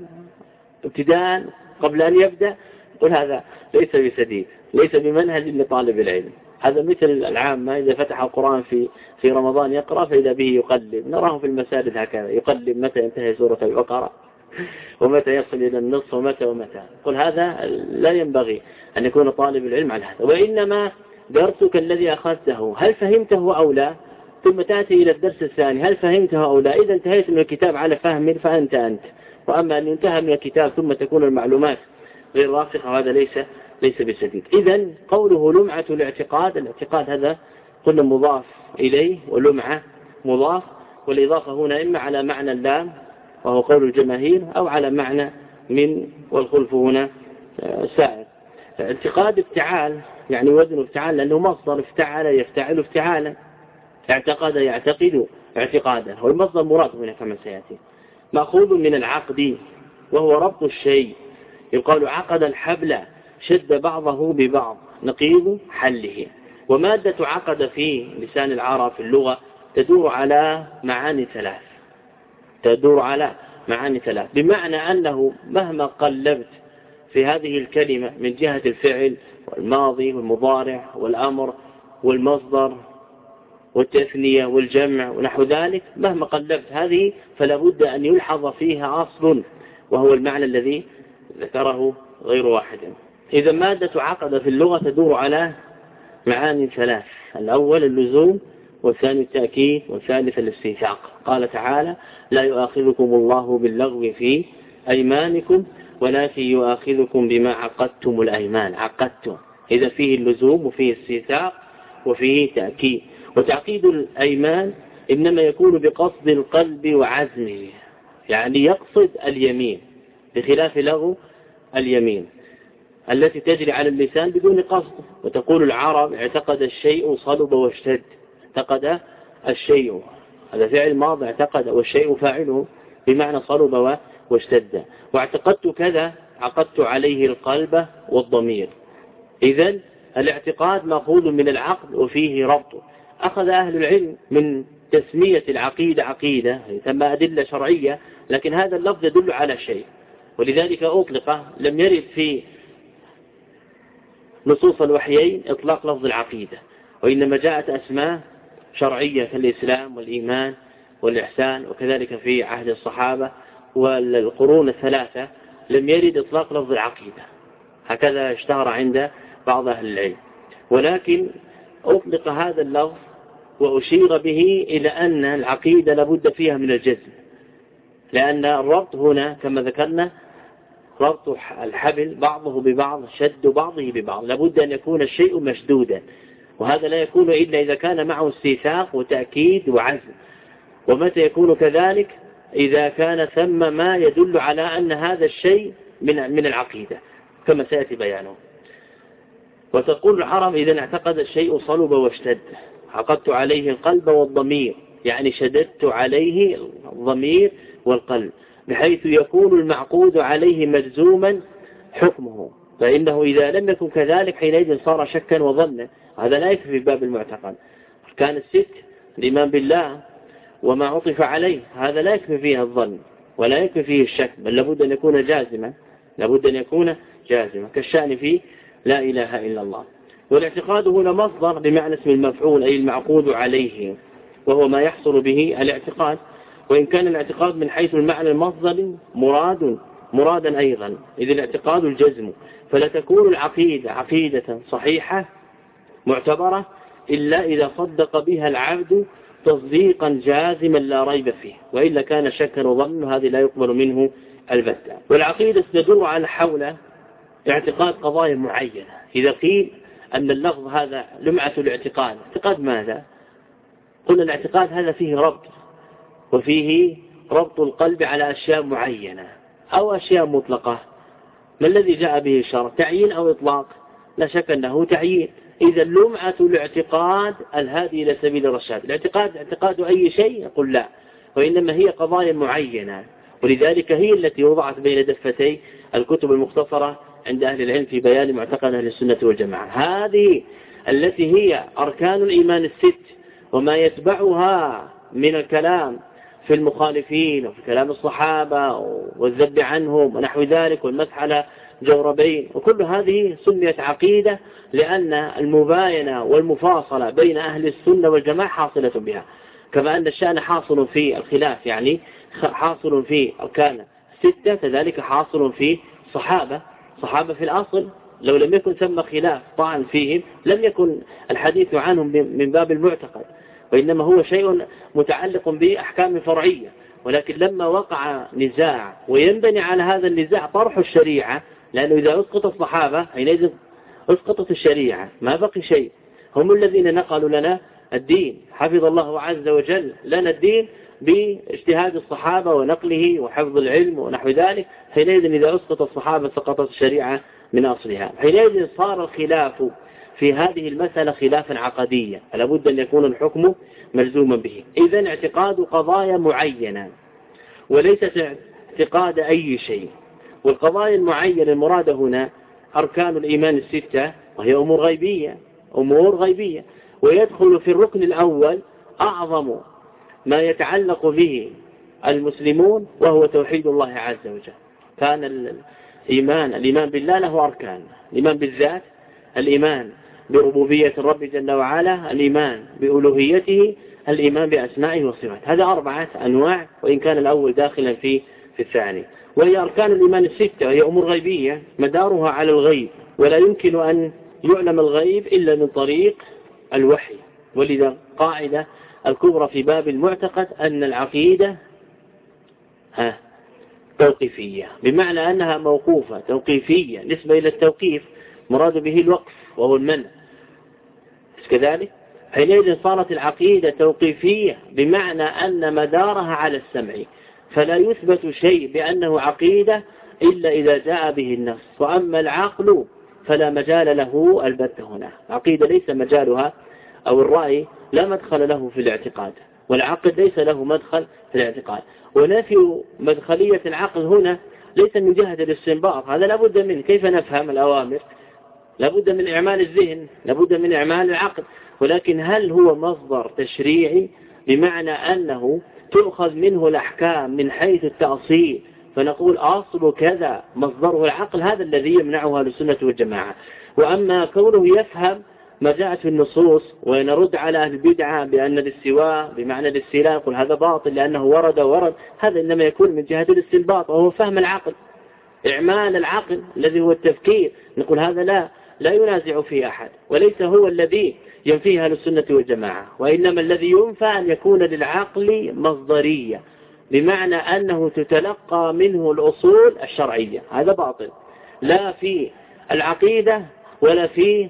ابتداء قبل أن يبدأ قل هذا ليس بسديد، ليس بمنهج لطالب العلم. هذا مثل العامة إذا فتح القرآن في رمضان يقرأ فإذا به يقلب، نراه في المساجد هكذا يقلب متى ينتهي سورة البقرة ومتى يصل إلى النصف ومتى. قل هذا لا ينبغي أن يكون طالب العلم على هذا، وإنما درسك الذي أخذته هل فهمته أو لا، ثم تأتي إلى الدرس الثاني هل فهمته أو لا. إذا انتهيت من الكتاب على فهم فأنت، وأما أن ينتهى من الكتاب ثم تكون المعلومات غير راسخة هذا ليس بسديد. إذا قوله لمعة الاعتقاد هذا قلنا مضاف إليه، ولمعة مضاف، والإضافة هنا إما على معنى اللام وهو قول الجماهير، أو على معنى من، والخلف هنا سائر. اعتقاد افتعال يعني وزن افتعال، لأنه مصدر افتعل يفتعل افتعالا، اعتقد يعتقد اعتقادا، والمصدر مراد هنا كما سيأتي، مأخوذ من العقد وهو ربط الشيء. يقال عقد الحبل شد بعضه ببعض نقيض حله. ومادة عقد في لسان العرب في اللغة تدور على معاني 3، بمعنى أنه مهما قلبت في هذه الكلمة من جهة الفعل والماضي والمضارع والأمر والمصدر والتثنية والجمع ونحو ذلك، مهما قلبت هذه فلا بد أن يلحظ فيها أصل، وهو المعنى الذي ذكره غير واحد. إذا مادة عقد في اللغة تدور على معاني 3، الأول اللزوم، والثاني التأكيد، والثالث الاستيثاق. قال تعالى لا يؤاخذكم الله باللغو في أيمانكم ولكن يؤاخذكم بما عقدتم الأيمان. عقدتم، إذا فيه اللزوم وفيه استيثاق وفيه تأكيد. وتعقيد الأيمان إنما يكون بقصد القلب وعزمه، يعني يقصد اليمين، بخلاف لغو اليمين التي تجري على اللسان بدون قصد. وتقول العرب اعتقد الشيء صلب واشتد. اعتقد الشيء هذا فعل ماضي اعتقد، والشيء فاعله بمعنى صلب واشتد. واعتقدت كذا عقدت عليه القلب والضمير. إذن الاعتقاد مأخوذ من العقد وفيه ربط. أخذ أهل العلم من تسمية العقيدة عقيدة ثم أدلة شرعية، لكن هذا اللفظ يدل على شيء، ولذلك أطلق. لم يرد في نصوص الوحيين إطلاق لفظ العقيدة، وإنما جاءت أسماء شرعية كالإسلام والإيمان والإحسان، وكذلك في عهد الصحابة والقرون 3 لم يرد إطلاق لفظ العقيدة، هكذا اشتهر عند بعض أهل العلم. ولكن أطلق هذا اللفظ وأشير به إلى أن العقيدة لابد فيها من الجزم، لأن الربط هنا كما ذكرنا ربط الحبل بعضه ببعض، شد بعضه ببعض، لابد أن يكون الشيء مشدودا، وهذا لا يكون إلا إذا كان معه استيثاق وتأكيد وعزم. ومتى يكون كذلك؟ إذا كان ثم ما يدل على أن هذا الشيء من العقيدة كما سيأتي بيانه. وتقول العرب إذا اعتقد الشيء صلب واشتد، عقدت عليه القلب والضمير، يعني شددت عليه الضمير والقلب، بحيث يكون المعقود عليه مجزوما حكمه، فإنه إذا لم يكن كذلك حينئذ صار شكا وظنا. هذا لا يكفي في باب المعتقد. كان الست الإيمان بالله وما عطف عليه، هذا لا يكفي فيها الظن ولا يكفي فيه الشك، بل لابد أن يكون جازما، لابد أن يكون جازما، كالشأن فيه لا إله إلا الله. والاعتقاد هنا مصدر بمعنى اسم المفعول، أي المعقود عليه، وهو ما يحصل به الاعتقاد. وإن كان الاعتقاد من حيث المعنى المصدر مرادا أيضا، إذ الاعتقاد الجزم، فلا تكون العقيدة عقيدة صحيحة معتبرة إلا إذا صدق بها العبد تصديقا جازما لا ريب فيه، وإلا كان شكا وظن، هذه لا يقبل منه البتة. والعقيدة تدور على حول اعتقاد قضايا معينة. إذا قيل أن اللفظ هذا لمعة الاعتقاد، اعتقاد ماذا؟ قلنا الاعتقاد هذا فيه ربط، وفيه ربط القلب على أشياء معينة أو أشياء مطلقة. ما الذي جاء به الشرع؟ تعيين أو إطلاق؟ لا شك أنه تعيين. إذا لمعة الاعتقاد الهادي إلى سبيل الرشاد. الاعتقاد اعتقاد أي شيء؟ يقول لا، وإنما هي قضايا معينة، ولذلك هي التي وضعت بين دفتي الكتب المختصرة عند أهل العلم في بيان معتقد أهل السنة والجماعة. هذه التي هي أركان الإيمان الست، وما يتبعها من الكلام في المخالفين وفي كلام الصحابة والذب عنهم ونحو ذلك، والمسح على جوربين، وكل هذه سميت عقيدة لأن المباينة والمفاصلة بين أهل السنة والجماعة حاصلة بها. كما أن الشأن حاصل في الخلاف، يعني حاصل في أركان ستة، كذلك حاصل في صحابة في الأصل لو لم يكن ثم خلاف طعن فيهم لم يكن الحديث عنهم من باب المعتقد، وإنما هو شيء متعلق بأحكام فرعية. ولكن لما وقع نزاع وينبني على هذا النزاع طرح الشريعة، لأنه إذا أسقط الصحابة حينئذ أسقطت الشريعة، ما بقي شيء. هم الذين نقلوا لنا الدين، حفظ الله عز وجل لنا الدين باجتهاد الصحابة ونقله وحفظ العلم ونحو ذلك. حينئذ إذا أسقط الصحابة سقطت الشريعة من أصلها. حينئذ صار الخلاف في هذه المسألة خلافا عقديا، لابد أن يكون الحكم ملزوما به. إذن اعتقاد قضايا معينة وليست اعتقاد أي شيء. والقضايا المعينة المرادة هنا أركان الإيمان الستة، وهي أمور غيبية، ويدخل في الركن الأول أعظم ما يتعلق به المسلمون، وهو توحيد الله عز وجل. كان الإيمان بالله له أركان: الإيمان بالذات، الإيمان بربوبية الرب جل وعلا، الإيمان بألوهيته، الإيمان بأسمائه وصفاته. هذا 4 أنواع، وإن كان الأول داخلا في الثاني. وهي أركان الإيمان الستة، وهي أمور غيبية مدارها على الغيب، ولا يمكن أن يعلم الغيب إلا من طريق الوحي. ولذا قاعدة الكبرى في باب المعتقد أن العقيدة توقيفية، بمعنى أنها موقوفة توقيفية نسبة إلى التوقيف، مراد به الوقف وهو المنع كذلك. حينئذ صارت العقيدة توقيفية بمعنى أن مدارها على السمع، فلا يثبت شيء بأنه عقيدة إلا إذا جاء به النص. وأما العقل فلا مجال له البتة هنا. عقيدة ليس مجالها، أو الرأي لا مدخل له في الاعتقاد، والعقل ليس له مدخل في الاعتقاد. ونفي مدخلية العقل هنا ليس من جهة الاستنباط، هذا لابد منه. كيف نفهم الأوامر؟ لابد من إعمال الذهن، لابد من إعمال العقل. ولكن هل هو مصدر تشريعي بمعنى أنه تؤخذ منه الأحكام من حيث التأصيل فنقول أصل كذا مصدره العقل؟ هذا الذي يمنعه أهل السنة والجماعة. وأما كونه يفهم ما جاءت في النصوص ونرد على أهل البدعة بأن الاستواء بمعنى الاستيلاء، يقول هذا باطل لأنه ورد، هذا إنما يكون من جهة الاستنباط، وهو فهم العقل، إعمال العقل الذي هو التفكير. نقول هذا لا ينازع فيه أحد، وليس هو الذي ينفيها للسنة والجماعة، وإنما الذي ينفى أن يكون للعقل مصدرية، بمعنى أنه تتلقى منه الأصول الشرعية. هذا باطل، لا في العقيدة ولا في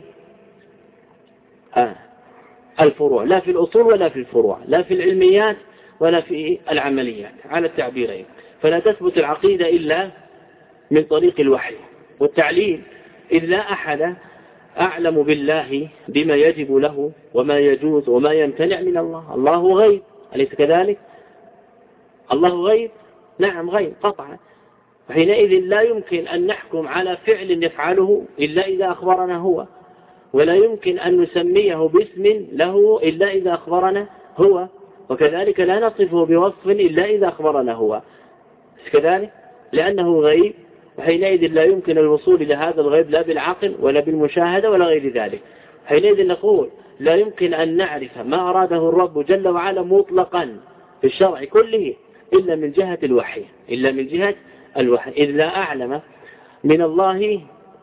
الفروع، لا في الأصول ولا في الفروع، لا في العلميات ولا في العمليات على التعبيرين. فلا تثبت العقيدة إلا من طريق الوحي والتعليم، إذ لا أحد أعلم بالله بما يجب له وما يجوز وما يمتنع من الله. الله غيب، أليس كذلك؟ الله غيب، نعم غيب قطعا. حينئذ لا يمكن أن نحكم على فعل يفعله إلا إذا أخبرنا هو، ولا يمكن أن نسميه باسم له إلا إذا أخبرنا هو، وكذلك لا نصفه بوصف إلا إذا أخبرنا هو كذلك، لأنه غيب. وحينئذ لا يمكن الوصول إلى هذا الغيب لا بالعقل ولا بالمشاهدة ولا غير ذلك. حينئذ نقول لا يمكن أن نعرف ما أراده الرب جل وعلا مطلقا في الشرع كله إلا من جهة الوحي، إلا من جهة الوحي، إذ لا أعلم من الله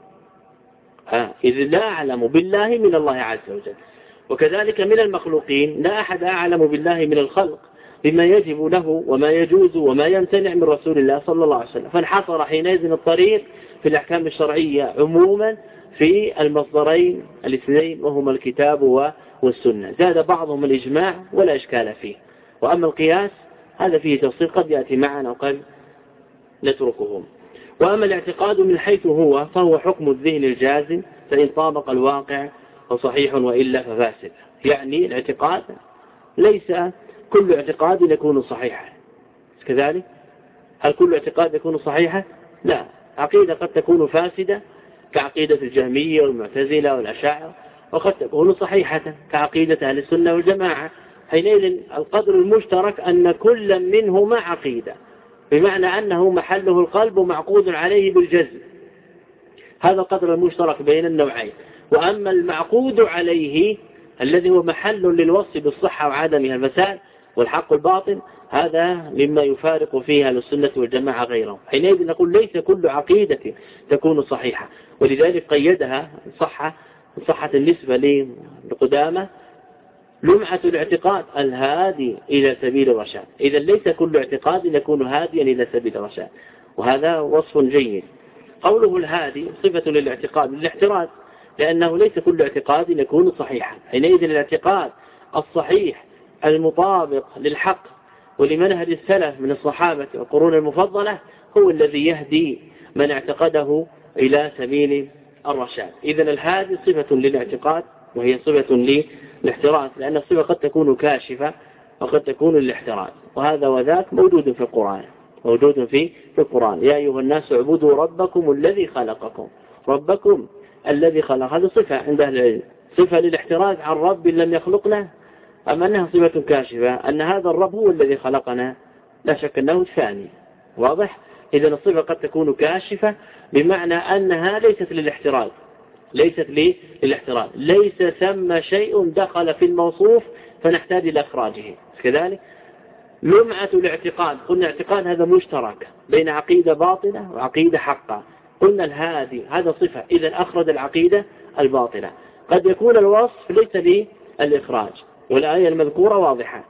إذ لا أعلم بالله من الله عز وجل. وكذلك من المخلوقين لا أحد أعلم بالله من الخلق بما يجب له وما يجوز وما يمتنع من رسول الله صلى الله عليه وسلم. فانحصر حينئذ الطريق في الأحكام الشرعية عموما في المصدرين الاثنين وهما الكتاب والسنة. زاد بعضهم الإجماع ولا إشكال فيه. وأما القياس هذا فيه تفصيل قد يأتي معنا وقد نتركهم. وأما الاعتقاد من حيث هو فهو حكم الذهن الجازم، فإن طابق الواقع فصحيح وإلا ففاسد. يعني الاعتقاد ليس كل اعتقاد يكون صحيحا كذلك. هل كل اعتقاد يكون صحيحا؟ لا، عقيدة قد تكون فاسدة كعقيدة الجهمية والمعتزلة والأشاعرة، وقد تكون صحيحة كعقيدة أهل السنة والجماعة. حينئذ القدر المشترك أن كل منهما عقيدة، بمعنى أنه محله القلب ومعقود عليه بالجزم. هذا القدر المشترك بين النوعين. وأما المعقود عليه الذي هو محل للوصف بالصحة وعدمها المسائل والحق الباطل، هذا مما يفارق فيها السنة والجماعة غيرهم. حينئذ نقول ليس كل عقيدة تكون صحيحة، ولذلك قيدها صحة النسبة لقدامى لمعة الاعتقاد الهادي إلى سبيل الرشاد. إذا ليس كل اعتقاد يكون هاديا إلى سبيل الرشاد، وهذا وصف جيد. قوله الهادي صفة للاعتقاد للاحتراز، لأنه ليس كل اعتقاد يكون صحيحا. حينئذ الاعتقاد الصحيح المطابق للحق ولمنهج السلف من الصحابة والقرون المفضلة هو الذي يهدي من اعتقده إلى سبيل الرشاد. إذن الهادي صفة للاعتقاد وهي صفة للاحتراز، لأن الصفة قد تكون كاشفة وقد تكون للاحتراز، وهذا وذاك موجود في القرآن، موجود في القرآن. يا أيها الناس اعبدوا ربكم الذي خلقكم، ربكم الذي خلق، هذه صفة عند أهل العلم، صفة للاحتراز عن رب لم يخلقنا، أم أنها صفة كاشفة أن هذا الرب هو الذي خلقنا؟ لا شك أنه الثاني، واضح. إذا الصفة قد تكون كاشفة بمعنى أنها ليست للاحتراز، ليست للاحتراز، ليس ثم شيء دخل في الموصوف فنحتاج إلى إخراجه كذلك. لمعة الاعتقاد، قلنا اعتقاد هذا مشترك بين عقيدة باطلة وعقيدة حقة. قلنا الهادي هذا صفة، إذا أخرج العقيدة الباطلة. قد يكون الوصف ليس للإخراج، والآية المذكورة واضحة.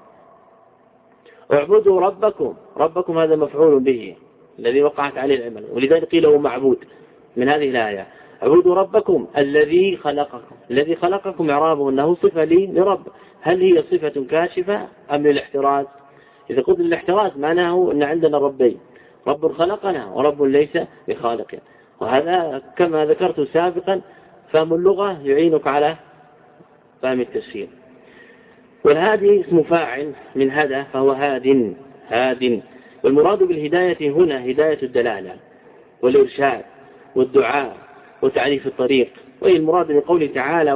اعبدوا ربكم، ربكم هذا مفعول به الذي وقعت عليه العمل، ولذلك قيل هو معبود من هذه الآية. اعبدوا ربكم الذي خلقكم، الذي خلقكم إعرابه أنه صفة لرب. هل هي صفة كاشفة أم للاحتراز؟ إذا قلت للاحتراز معناه أن عندنا ربين، رب خلقنا ورب ليس بخالق. وهذا كما ذكرت سابقا فهم اللغة يعينك على فهم التفسير. والهادي اسم فاعل من هدى، فهو هاد. والمراد بالهداية هنا هداية الدلالة والإرشاد والدعاء وتعريف الطريق. وهي المراد بقوله تعالى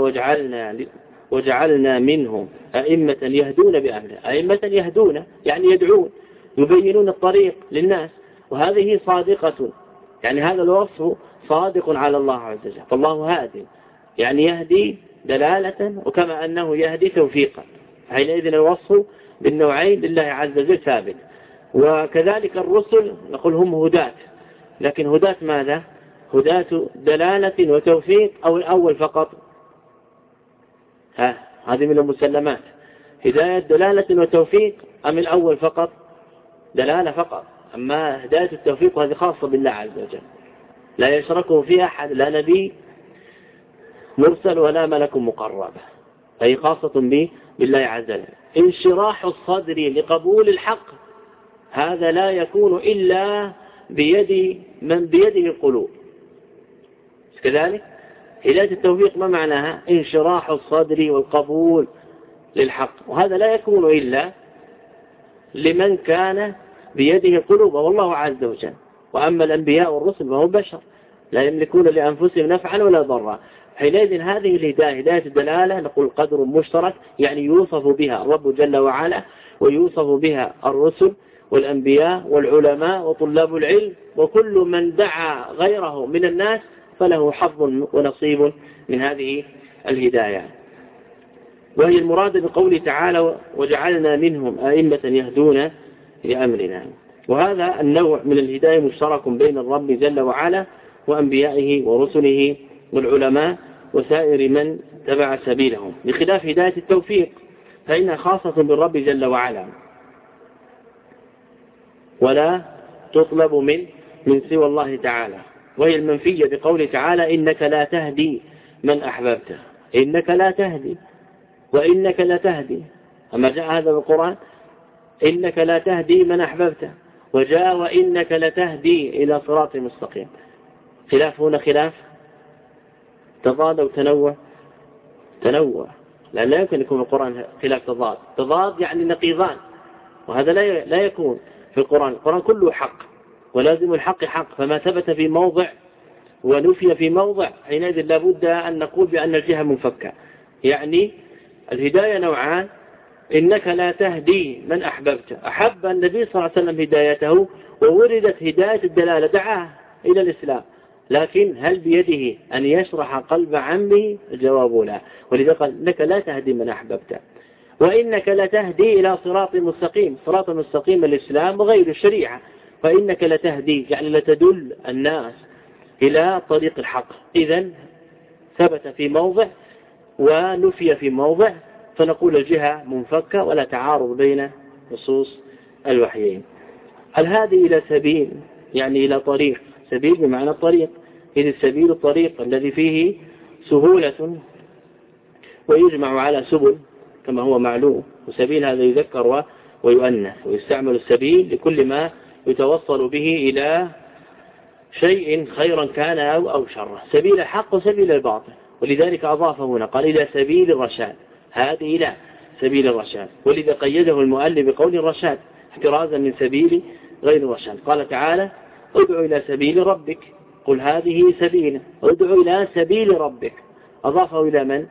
وجعلنا منهم أئمة يهدون بأمره. أئمة يهدون يعني يدعون، يبينون الطريق للناس، وهذه صادقة، يعني هذا الوصف صادق على الله عز وجل. فالله هادي يعني يهدي دلالة، وكما أنه يهدي توفيقا. حينئذ الوصف بالنوعين لله عز وجل ثابت. وكذلك الرسل نقول هم هداة، لكن هداة ماذا؟ هداة دلالة وتوفيق أو الأول فقط؟ هذه من المسلمات. هداية دلالة وتوفيق أم الأول فقط؟ دلالة فقط. أما هداية التوفيق هذه خاصة بالله عز وجل، لا يشركه فيها أحد، لا نبي مرسل ولا ملك مقرب، هي خاصة بالله عز وجل. انشراح الصدر لقبول الحق هذا لا يكون إلا بيد من بيده القلوب. كذلك هداية التوفيق ما معناها؟ انشراح الصدر والقبول للحق، وهذا لا يكون إلا لمن كان بيده القلوب والله عز وجل. وأما الأنبياء والرسل فهم بشر لا يملكون لأنفسهم نفعا ولا ضرا. حينئذ هذه الهداية هداية الدلالة نقول قدر مشترك، يعني يوصف بها الرب جل وعلا ويوصف بها الرسل والأنبياء والعلماء وطلاب العلم وكل من دعا غيره من الناس فله حظ ونصيب من هذه الهداية. وهي المراد بقوله تعالى وجعلنا منهم أئمة يهدون بأمرنا. وهذا النوع من الهداية مشترك بين الرب جل وعلا وأنبيائه ورسله والعلماء وسائر من تبع سبيلهم، بخلاف هداية التوفيق فإنها خاصة بالرب جل وعلا ولا تطلب من سوى الله تعالى. وهي المنفية بقوله تعالى إنك لا تهدي من أحببته. إنك لا تهدي وإنك لا تهدي، أما جاء هذا بالقرآن إنك لا تهدي من أحببته، وجاء وإنك لتهدي إلى صراط مستقيم. خلاف هنا خلاف تضاد وتنوع. تنوع لأن لا يمكن يكون القرآن خلاف تضاد. تضاد يعني نقيضان، وهذا لا يكون في القرآن. القرآن كله حق ولازم الحق حق، فما ثبت في موضع ونفي في موضع حينئذ لابد أن نقول بأن الجهة منفكة. يعني الهداية نوعان، إنك لا تهدي من أحببت، أحب النبي صلى الله عليه وسلم هدايته ووردت هداية الدلالة دعاه إلى الإسلام، لكن هل بيده أن يشرح قلب عمه؟ الجواب لا. ولذا قال إنك لا تهدي من أحببت وإنك لا تهدي إلى صراط مستقيم. صراط مستقيم الإسلام وغير الشريعة، فإنك لا تهدي يعني لتدل الناس إلى طريق الحق. إذن ثبت في موضع ونفي في موضع، فنقول الجهة منفكة ولا تعارض بين نصوص الوحيين. الهادي إلى سبيل يعني إلى طريق، سبيل بمعنى الطريق، إذ السبيل الطريق الذي فيه سهولة ويجمع على سبل كما هو معلوم، وسبيل هذا يذكر ويؤنث، ويستعمل السبيل لكل ما يتوصل به إلى شيء خيرا كان أو شرا، سبيل الحق وسبيل الباطل. ولذلك أضافه هنا قال إلى سبيل الرشاد، هذه إلى سبيل الرشاد، ولذا قيده المؤلف بقول الرشاد احترازا من سبيل غير الرشاد. قال تعالى ادعو إلى سبيل ربك، قل هذه سبيله، ادعو إلى سبيل ربك. أضافه إلى من؟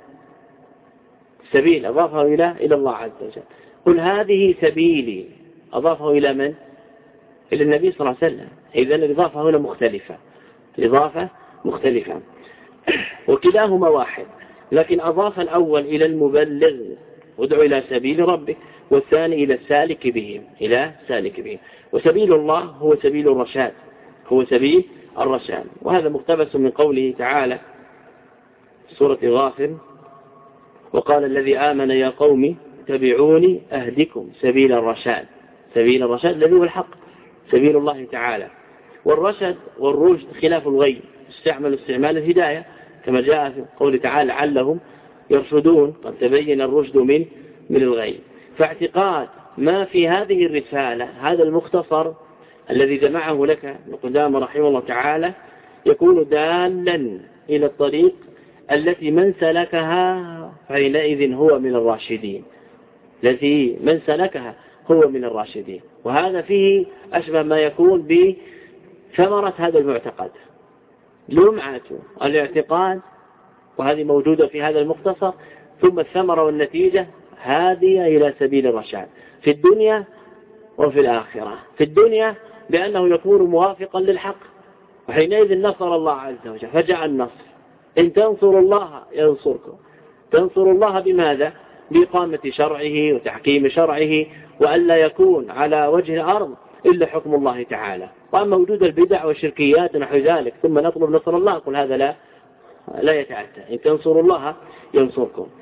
سبيل أضافه إلى الله عز وجل. قل هذه سبيلي أضافه إلى من؟ إلى النبي صلى الله عليه وسلم. إذن الإضافة هنا مختلفة، الإضافة مختلفة وكلاهما واحد، لكن أضاف الأول إلى المبلغ ادعو إلى سبيل ربك، والثاني إلى السالك بهم، إلى سالك بهم. وسبيل الله هو سبيل الرشاد، هو سبيل الرشاد. وهذا مقتبس من قوله تعالى سورة غافر وقال الذي آمن يا قوم اتبعوني أهدكم سبيل الرشاد. سبيل الرشاد الذي هو الحق، سبيل الله تعالى. والرشد والرشد خلاف الغي، استعمل استعمال الهداية كما جاء في قول تعالى لعلهم يرشدون، قد تبين الرشد من الغي. فاعتقاد ما في هذه الرسالة، هذا المختصر الذي جمعه لك ابن قدامة رحمه الله تعالى، يكون دالا إلى الطريق التي من سلكها فحينئذ هو من الراشدين، التي من سلكها هو من الراشدين. وهذا فيه أشبه ما يكون بثمرة هذا المعتقد، لمعة الاعتقاد، وهذه موجودة في هذا المختصر، ثم الثمرة والنتيجة هادية إلى سبيل الرشاد في الدنيا وفي الآخرة. في الدنيا بأنه يكون موافقا للحق، وحينئذ نصر الله عز وجل فجاء النصر. إن تنصروا الله ينصركم. تنصر الله بماذا؟ بإقامة شرعه وتحكيم شرعه، وألا يكون على وجه الأرض إلا حكم الله تعالى. وأما وجود البدع والشركيات ونحو ذلك ثم نطلب نصر الله، قل هذا لا يتأتى. إن تنصروا الله ينصركم.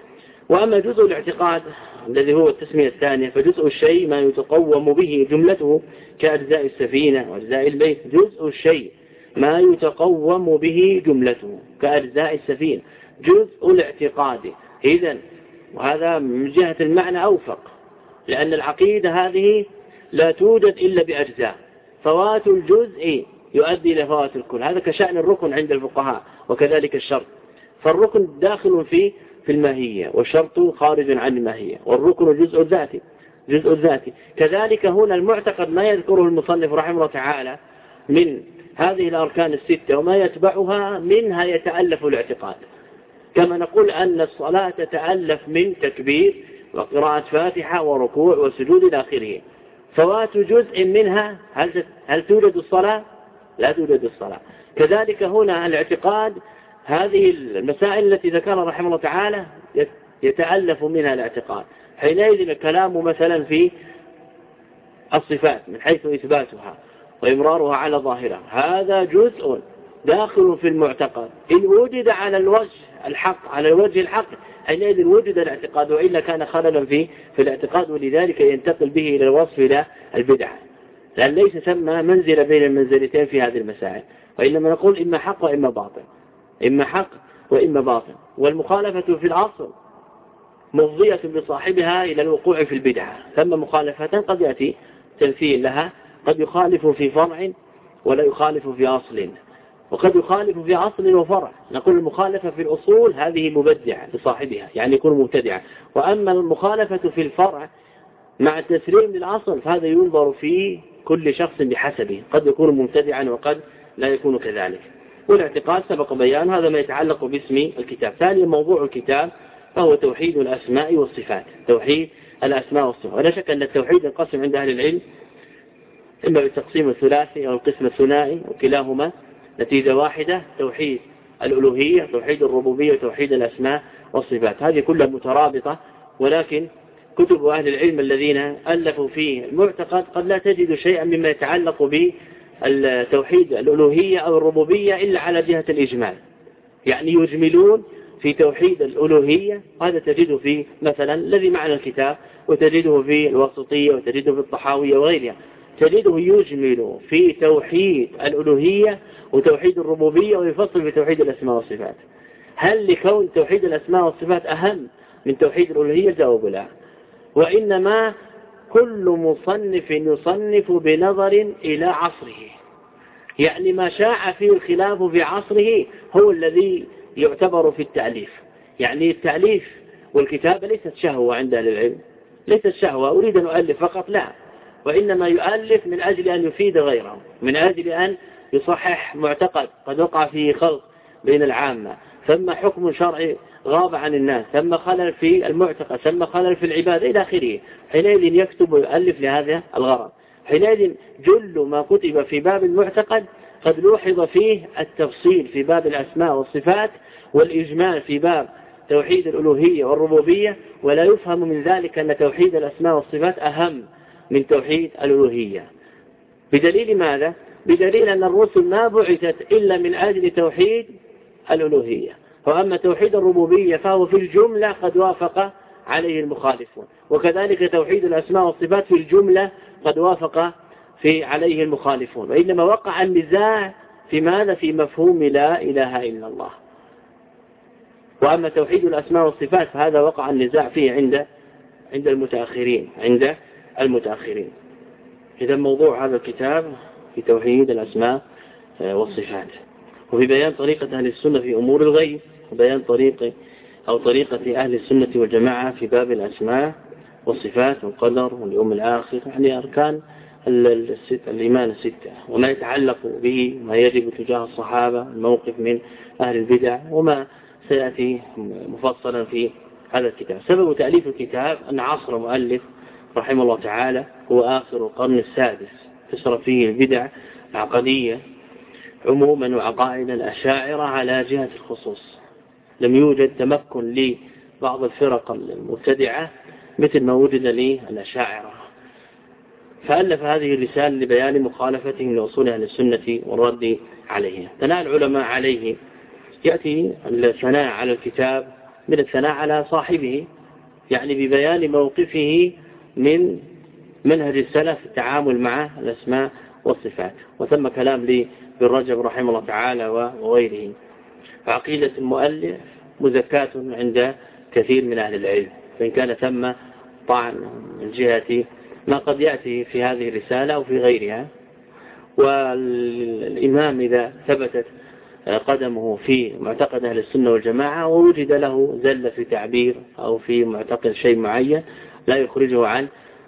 وأما جزء الاعتقاد الذي هو التسمية الثانية، فجزء الشيء ما يتقوم به جملته كأجزاء السفينة وأجزاء البيت. جزء الشيء ما يتقوم به جملته كأجزاء السفينة، جزء الاعتقاد. إذن وهذا من جهة المعنى أوفق، لأن العقيدة هذه لا توجد إلا بأجزاء، فوات الجزء يؤدي إلى فوات الكل. هذا كشأن الركن عند الفقهاء، وكذلك الشرط. فالركن داخل في الماهية، والشرط خارج عن الماهية، والركن جزء الذاتي. كذلك هنا المعتقد ما يذكره المصنف رحمه الله تعالى من هذه الأركان الستة وما يتبعها، منها يتألف الاعتقاد. كما نقول أن الصلاة تتألف من تكبير وقراءة فاتحة وركوع وسجود إلى آخره. فوات جزء منها، هل توجد الصلاة؟ لا توجد الصلاة. كذلك هنا الاعتقاد، هذه المسائل التي ذكرها رحمه الله تعالى يتألف منها الاعتقاد. حينئذ الكلام مثلا في الصفات من حيث إثباتها وإمرارها على ظاهرها، هذا جزء داخل في المعتقد. إن وجد على الوجه الحق حينئذ وجد الاعتقاد، وإلا كان خللا في الاعتقاد، ولذلك ينتقل به إلى الوصف إلى البدعة، لأن ليس ثم منزل بين المنزلتين في هذه المسائل، وإنما نقول إما حق وإما باطل، إما حق وإما باطل. والمخالفة في الأصل مفضية بصاحبها إلى الوقوع في البدعة. ثم مخالفة قد يأتي تمثيل لها، قد يخالف في فرع ولا يخالف في أصل، وقد يخالف في أصل وفرع. نقول المخالفة في الأصول هذه مبدعة لصاحبها، يعني يكون مبتدعا. وأما المخالفة في الفرع مع التسليم للأصل فهذا ينظر في كل شخص بحسبه، قد يكون مبتدعا وقد لا يكون كذلك. والاعتقاد سبق بيان هذا ما يتعلق باسم الكتاب. ثانيا موضوع الكتاب فهو توحيد الأسماء والصفات، توحيد الأسماء والصفات. ولا شك أن التوحيد ينقسم عند أهل العلم إما بالتقسيم الثلاثي أو القسم الثنائي، وكلاهما نتيجة واحدة: توحيد الألوهية، توحيد الربوبية، وتوحيد الأسماء والصفات. هذه كلها مترابطة، ولكن كتب أهل العلم الذين ألفوا فيه المعتقد قد لا تجد شيئا مما يتعلق بالتوحيد الألوهية أو الربوبية إلا على جهة الإجمال، يعني يجملون في توحيد الألوهية. هذا تجده في مثلا الذي معنا الكتاب، وتجده في الوسطية، وتجده في الطحاوية وغيرها، تجده يجمل في توحيد الألوهية وتوحيد الربوبية، ويفصل في توحيد الأسماء والصفات. هل لكون توحيد الأسماء والصفات أهم من توحيد الألوهية؟ الجواب لا، وإنما كل مصنف يصنف بنظر إلى عصره، يعني ما شاع فيه الخلاف في عصره هو الذي يعتبر في التأليف. يعني التأليف والكتابة ليست شهوة عند أهل العلم، ليست شهوة أريد أن أؤلف فقط، لا، وإنما يؤلف من أجل أن يفيد غيره، من أجل أن يصحح معتقد قد وقع فيه خلط بين العامة، ثم حكم شرعي غاب عن الناس، ثم خلل في المعتقد، ثم خلل في العبادة إلى آخره. حينئذ يكتب ويؤلف لهذا الغرض. حينئذ جل ما كتب في باب المعتقد قد لوحظ فيه التفصيل في باب الأسماء والصفات، والإجمال في باب توحيد الألوهية والربوبية، ولا يفهم من ذلك أن توحيد الأسماء والصفات أهم من توحيد الألوهية. بدليل ماذا؟ بدليل أن الرسل ما بعثت إلا من أجل توحيد الألوهية، وأما توحيد الربوبية فهو في الجملة قد وافق عليه المخالفون، وكذلك توحيد الأسماء والصفات في الجملة قد وافق عليه المخالفون. وإنما وقع النزاع في ماذا؟ في مفهوم لا إله إلا الله. وأما توحيد الأسماء والصفات فهذا وقع النزاع فيه عند المتأخرين. إذا موضوع هذا الكتاب في توحيد الأسماء والصفات، وفي بيان طريقة أهل السنة في أمور الغيب، وبيان طريقة أهل السنة والجماعة في باب الأسماء والصفات والقدر واليوم الآخر، يعني أركان الإيمان الستة، وما يتعلق به، ما يجب تجاه الصحابة، الموقف من أهل البدع، وما سيأتي مفصلا في هذا الكتاب. سبب تأليف الكتاب أن عصر مؤلف رحمه الله تعالى هو آخر القرن السادس، كثر فيه البدع العقدية عموما وعقائد الأشاعرة على جهة الخصوص. لم يوجد تمكن لبعض الفرق المبتدعة مثل ما وجد للأشاعرة، فألف هذه الرسالة لبيان مخالفتهم لأصول أهل السنة والرد عليها. ثناء العلماء عليه، يأتي الثناء على الكتاب من الثناء على صاحبه، يعني ببيان موقفه من منهج السلف في التعامل مع الأسماء والصفات. وثم كلام لابن رجب رحمه الله تعالى وغيره. عقيدة المؤلف مزكاة عند كثير من أهل العلم، فإن كان ثم طعن من جهة ما قد يأتي في هذه الرسالة أو في غيرها. والإمام إذا ثبتت قدمه في معتقد أهل السنة والجماعة ووجد له زل في تعبير أو في معتقد شيء معين لا يخرجه عن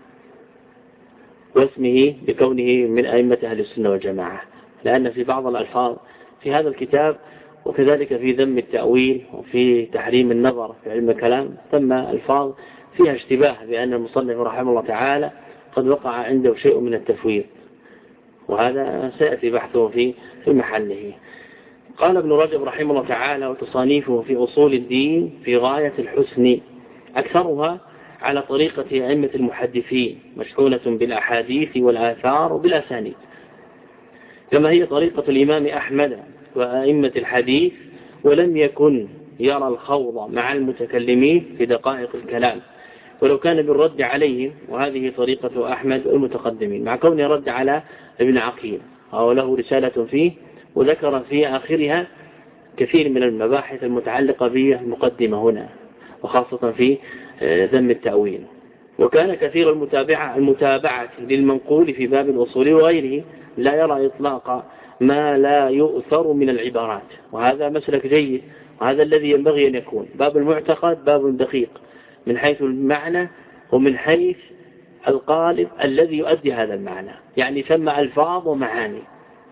واسمه بكونه من أئمة أهل السنة والجماعة، لأن في بعض الألفاظ في هذا الكتاب وكذلك في ذم التأويل وفي تحريم النظر في علم الكلام ثم ألفاظ فيها اشتباه بأن المصنف رحمه الله تعالى قد وقع عنده شيء من التفويض، وهذا سيأتي بحثه في محله. قال ابن رجب رحمه الله تعالى: وتصانيفه في أصول الدين في غاية الحسن، أكثرها على طريقة أئمة المحدثين، مشحونة بالأحاديث والآثار وبالأسانيد، كما هي طريقة الإمام أحمد وأئمة الحديث، ولم يكن يرى الخوض مع المتكلمين في دقائق الكلام، ولو كان بالرد عليهم، وهذه طريقة أحمد المتقدمين، مع كونه رد على ابن عقيل أو له رسالة فيه، وذكر في آخرها كثير من المباحث المتعلقة بالمقدمة هنا، وخاصة في ذم التأويل. وكان كثير المتابعة للمنقول في باب الأصول وغيره، لا يرى إطلاق ما لا يؤثر من العبارات، وهذا مسلك جيد، وهذا الذي ينبغي أن يكون. باب المعتقد باب دقيق من حيث المعنى ومن حيث القالب الذي يؤدي هذا المعنى، يعني ثم ألفاظ ومعاني،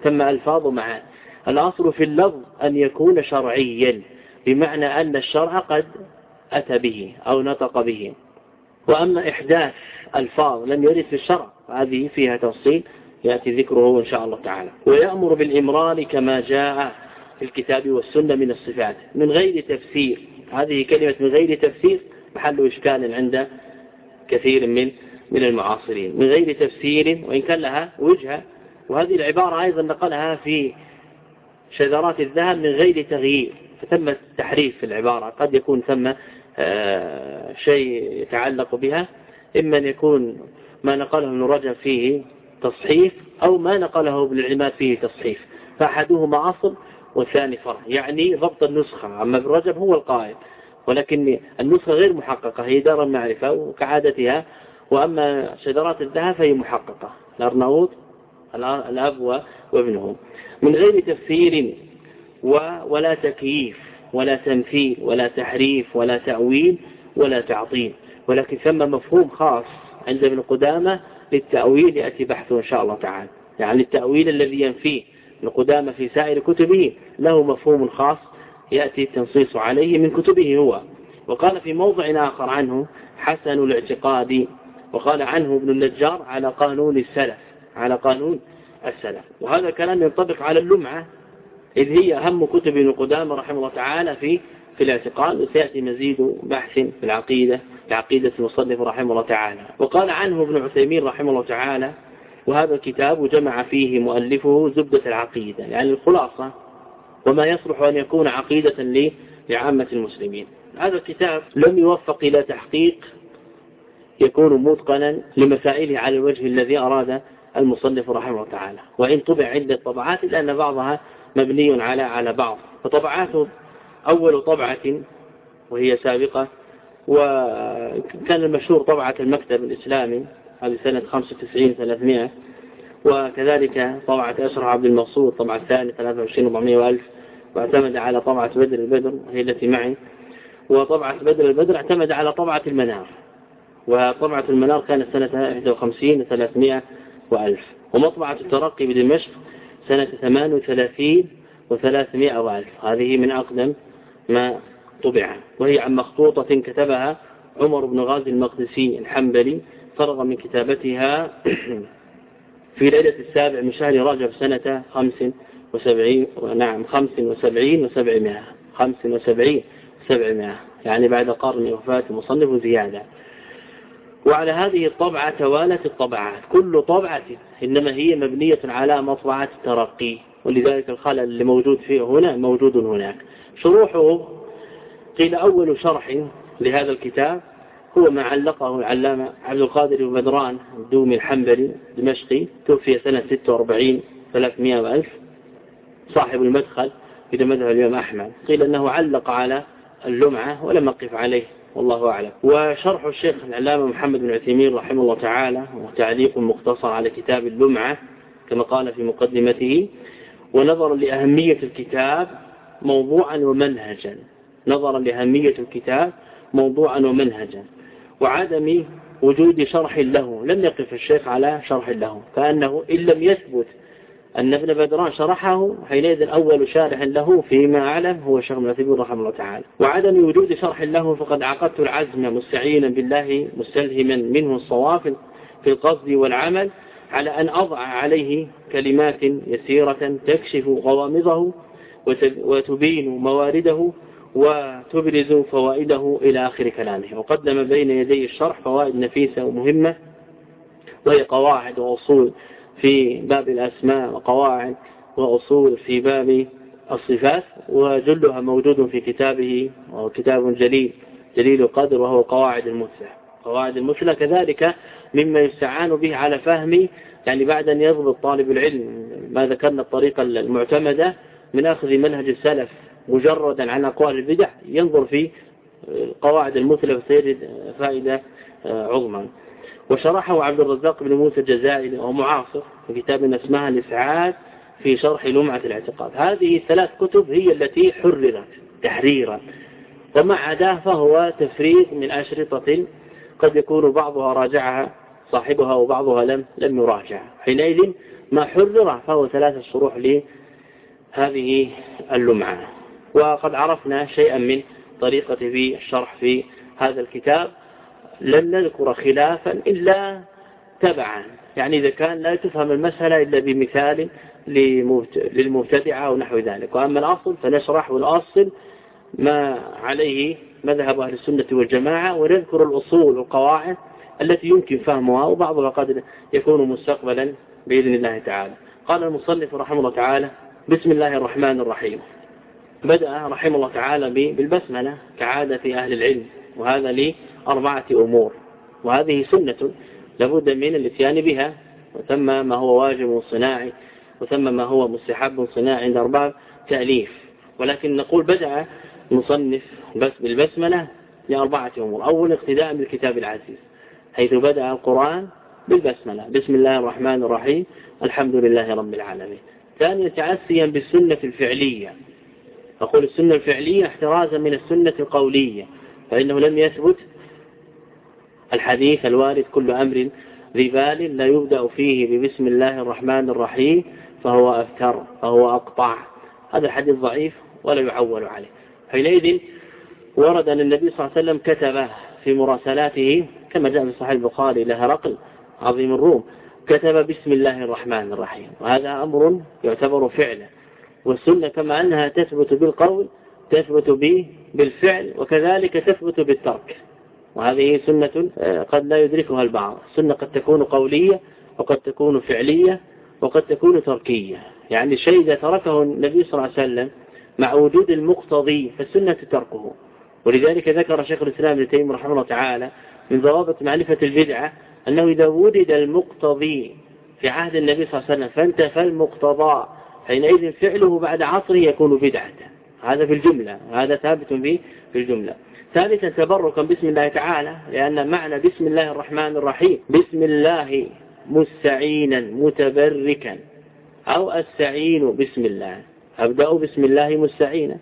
الأصل في اللفظ أن يكون شرعيا، بمعنى أن الشرع قد أتى به أو نطق به. وأما إحداث ألفاظ لم يرد في الشرع هذه فيها تفصيل يأتي ذكره إن شاء الله تعالى. ويأمر بالإمرار كما جاء في الكتاب والسنة من الصفات من غير تفسير. هذه كلمة من غير تفسير محل إشكال عند كثير من المعاصرين، من غير تفسير، وإن كان لها وجهة. وهذه العبارة أيضا نقلها في شذرات الذهب من غير تغيير، فتم تحريف في العبارة. قد يكون ثم شيء يتعلق بها، إما أن يكون ما نقله ابن رجب فيه تصحيف، أو ما نقله ابن العماد فيه تصحيف، فأحدهما أصل والثاني فرع، يعني ضبط النسخة. أما ابن رجب هو القائد، ولكن النسخة غير محققة، هي دار المعرفة وكعادتها. وأما شذرات الذهب فهي محققة، الأرناؤوط الأب وابنهم، من غير تفسير ولا تكييف ولا تمثيل ولا تحريف ولا تأويل ولا تعطيل، ولكن ثم مفهوم خاص عند ابن قدامة للتأويل يأتي بحثه إن شاء الله تعالى. يعني التأويل الذي ينفيه ابن قدامة في سائر كتبه له مفهوم خاص يأتي التنصيص عليه من كتبه هو. وقال في موضع آخر عنه حسن الاعتقاد، وقال عنه ابن النجار على قانون السلف. وهذا كلام ينطبق على اللمعة، إذ هي أهم كتب ابن قدامة رحمه الله تعالى في الاعتقاد، وسيأتي مزيد بحث في العقيدة المصنف رحمه الله تعالى. وقال عنه ابن عثيمين رحمه الله تعالى: وهذا الكتاب جمع فيه مؤلفه زبدة العقيدة، يعني الخلاصة وما يصلح أن يكون عقيدة لعامة المسلمين. هذا الكتاب لم يوفق إلى تحقيق يكون متقنا لمسائله على الوجه الذي أراد المصنف رحمه الله تعالى، وإن طبع عدة طبعات لأن بعضها مبني على بعض. فطبعاته أول طبعة وهي سابقة، وكان المشهور طبعة المكتب الإسلامي هذه سنة 95-300، وكذلك طبعة أشرح عبد المقصود طبعة الثانية 23,400,000، واعتمد على طبعة بدر البدر هي التي معي. وطبعة بدر البدر اعتمد على طبعة المنار، وطبعة المنار كانت سنة 51,300,000. ومطبعة الترقي بدمشق سنة 38,300,000. هذه من أقدم ما طبع، وهي عن مخطوطة كتبها عمر بن غازي المقدسي الحنبلي، فرغ من كتابتها في ليلة 7 من شهر رجب سنة 75,700، يعني بعد قرن وفاة المصنف زيادة. وعلى هذه الطبعة توالت الطبعات، كل طبعة إنما هي مبنية على مطبعة الترقي، ولذلك الخلل اللي موجود فيه هنا موجود هناك. شروحه قيل أول شرح لهذا الكتاب هو ما علقه العلامة عبد القادر بن بدران الدومي الحنبلي دمشقي، توفي سنة 46 300 وألف، صاحب المدخل في مذهب الإمام أحمد. قيل أنه علق على اللمعة ولم أقف عليه والله أعلم. وشرح الشيخ العلامة محمد بن عثيمين رحمه الله تعالى وتعليق مختصر على كتاب اللمعة كما قال في مقدمته: ونظرا لأهمية الكتاب موضوعا ومنهجا، نظرا لأهمية الكتاب موضوعا ومنهجا وعدم وجود شرح له، لم يقف الشيخ على شرح له، فأنه إن لم يثبت أن ابن بدران شرحه حينئذ أول شارح له فيما أعلم هو الشيخ ابن عثيمين رحمه الله تعالى. وعدم وجود شرح له فقد عقدت العزم مستعينا بالله مستلهما منه الصواب في القصد والعمل على أن أضع عليه كلمات يسيرة تكشف غوامضه وتبين موارده وتبرز فوائده إلى آخر كلامه. وقدم بين يدي الشرح فوائد نفيسة ومهمة، وهي قواعد وأصول في باب الأسماء وقواعد وأصول في باب الصفات، وجلها موجود في كتابه، وهو كتاب جليل القدر، وهو قواعد المثلى. قواعد المثلى كذلك مما يستعان به على فهم، يعني بعد أن يضبط طالب العلم ما ذكرنا الطريقة المعتمدة من أخذ منهج السلف مجردا عن أقوال البدع، ينظر في قواعد المثلى وسيجد فائدة عظمى. وشرحه عبد الرزاق بن موسى الجزائري ومعاصر في كتاب اسمها الإسعاد في شرح لمعة الاعتقاد. هذه الثلاث كتب هي التي حررت تحريرا، وما عداه فهو تفريغ من أشرطة قد يكون بعضها راجعها صاحبها وبعضها لم يراجع. حينئذ ما حرر فهو 3 شروح لهذه اللمعة. وقد عرفنا شيئا من طريقة في الشرح في هذا الكتاب، لن نذكر خلافا إلا تبعا، يعني إذا كان لا تفهم المسألة إلا بمثال للمبتدعة ونحو ذلك. وأما الأصل فنشرح الأصل ما عليه مذهب أهل السنة والجماعة، ونذكر الأصول والقواعد التي يمكن فهمها، وبعضها قد يكون مستقبلا بإذن الله تعالى. قال المصنف رحمه الله تعالى: بسم الله الرحمن الرحيم. بدأ رحمه الله تعالى بالبسملة كعادة أهل العلم، وهذا ل4 أمور، وهذه سنة لابد من الاتيان بها، وثم ما هو واجب صناعي وثم ما هو مستحب صناعي عند أرباب تأليف. ولكن نقول بدأ المصنف بس بالبسملة ل4 أمور. أول اقتداء بالكتاب العزيز، حيث بدأ القرآن بالبسملة: بسم الله الرحمن الرحيم الحمد لله رب العالمين. ثانيا تعسيا بالسنة الفعلية، أقول السنة الفعلية احترازا من السنة القولية، فإنه لم يثبت الحديث الوارد: كل أمر ذي بال لا يبدأ فيه ببسم الله الرحمن الرحيم فهو أفتر فهو أقطع. هذا الحديث ضعيف ولا يعول عليه. حينئذ ورد أن النبي صلى الله عليه وسلم كتب في مراسلاته كما جاء في صحيح البخاري لهرقل عظيم الروم، كتب بسم الله الرحمن الرحيم، وهذا أمر يعتبر فعلا. والسنة كما أنها تثبت بالقول تثبت بالفعل، وكذلك تثبت بالترك، وهذه سنة قد لا يدركها البعض. السنة قد تكون قولية وقد تكون فعلية وقد تكون تركية، يعني الشيء إذا تركه النبي صلى الله عليه وسلم مع وجود المقتضي فالسنة تركه. ولذلك ذكر شيخ الإسلام ابن تيمية رحمه الله تعالى من ضوابط معرفة البدعة أنه إذا وجد المقتضي في عهد النبي صلى الله عليه وسلم فانتفى المقتضى، حينئذ فعله بعد عصره يكون بدعة. هذا في الجملة، هذا ثابت في الجملة. ثالثا تبركا بسم الله تعالى، لأن معنى بسم الله الرحمن الرحيم بسم الله مستعينا متبركا، أو أستعين بسم الله، أبدأ بسم الله مستعينا.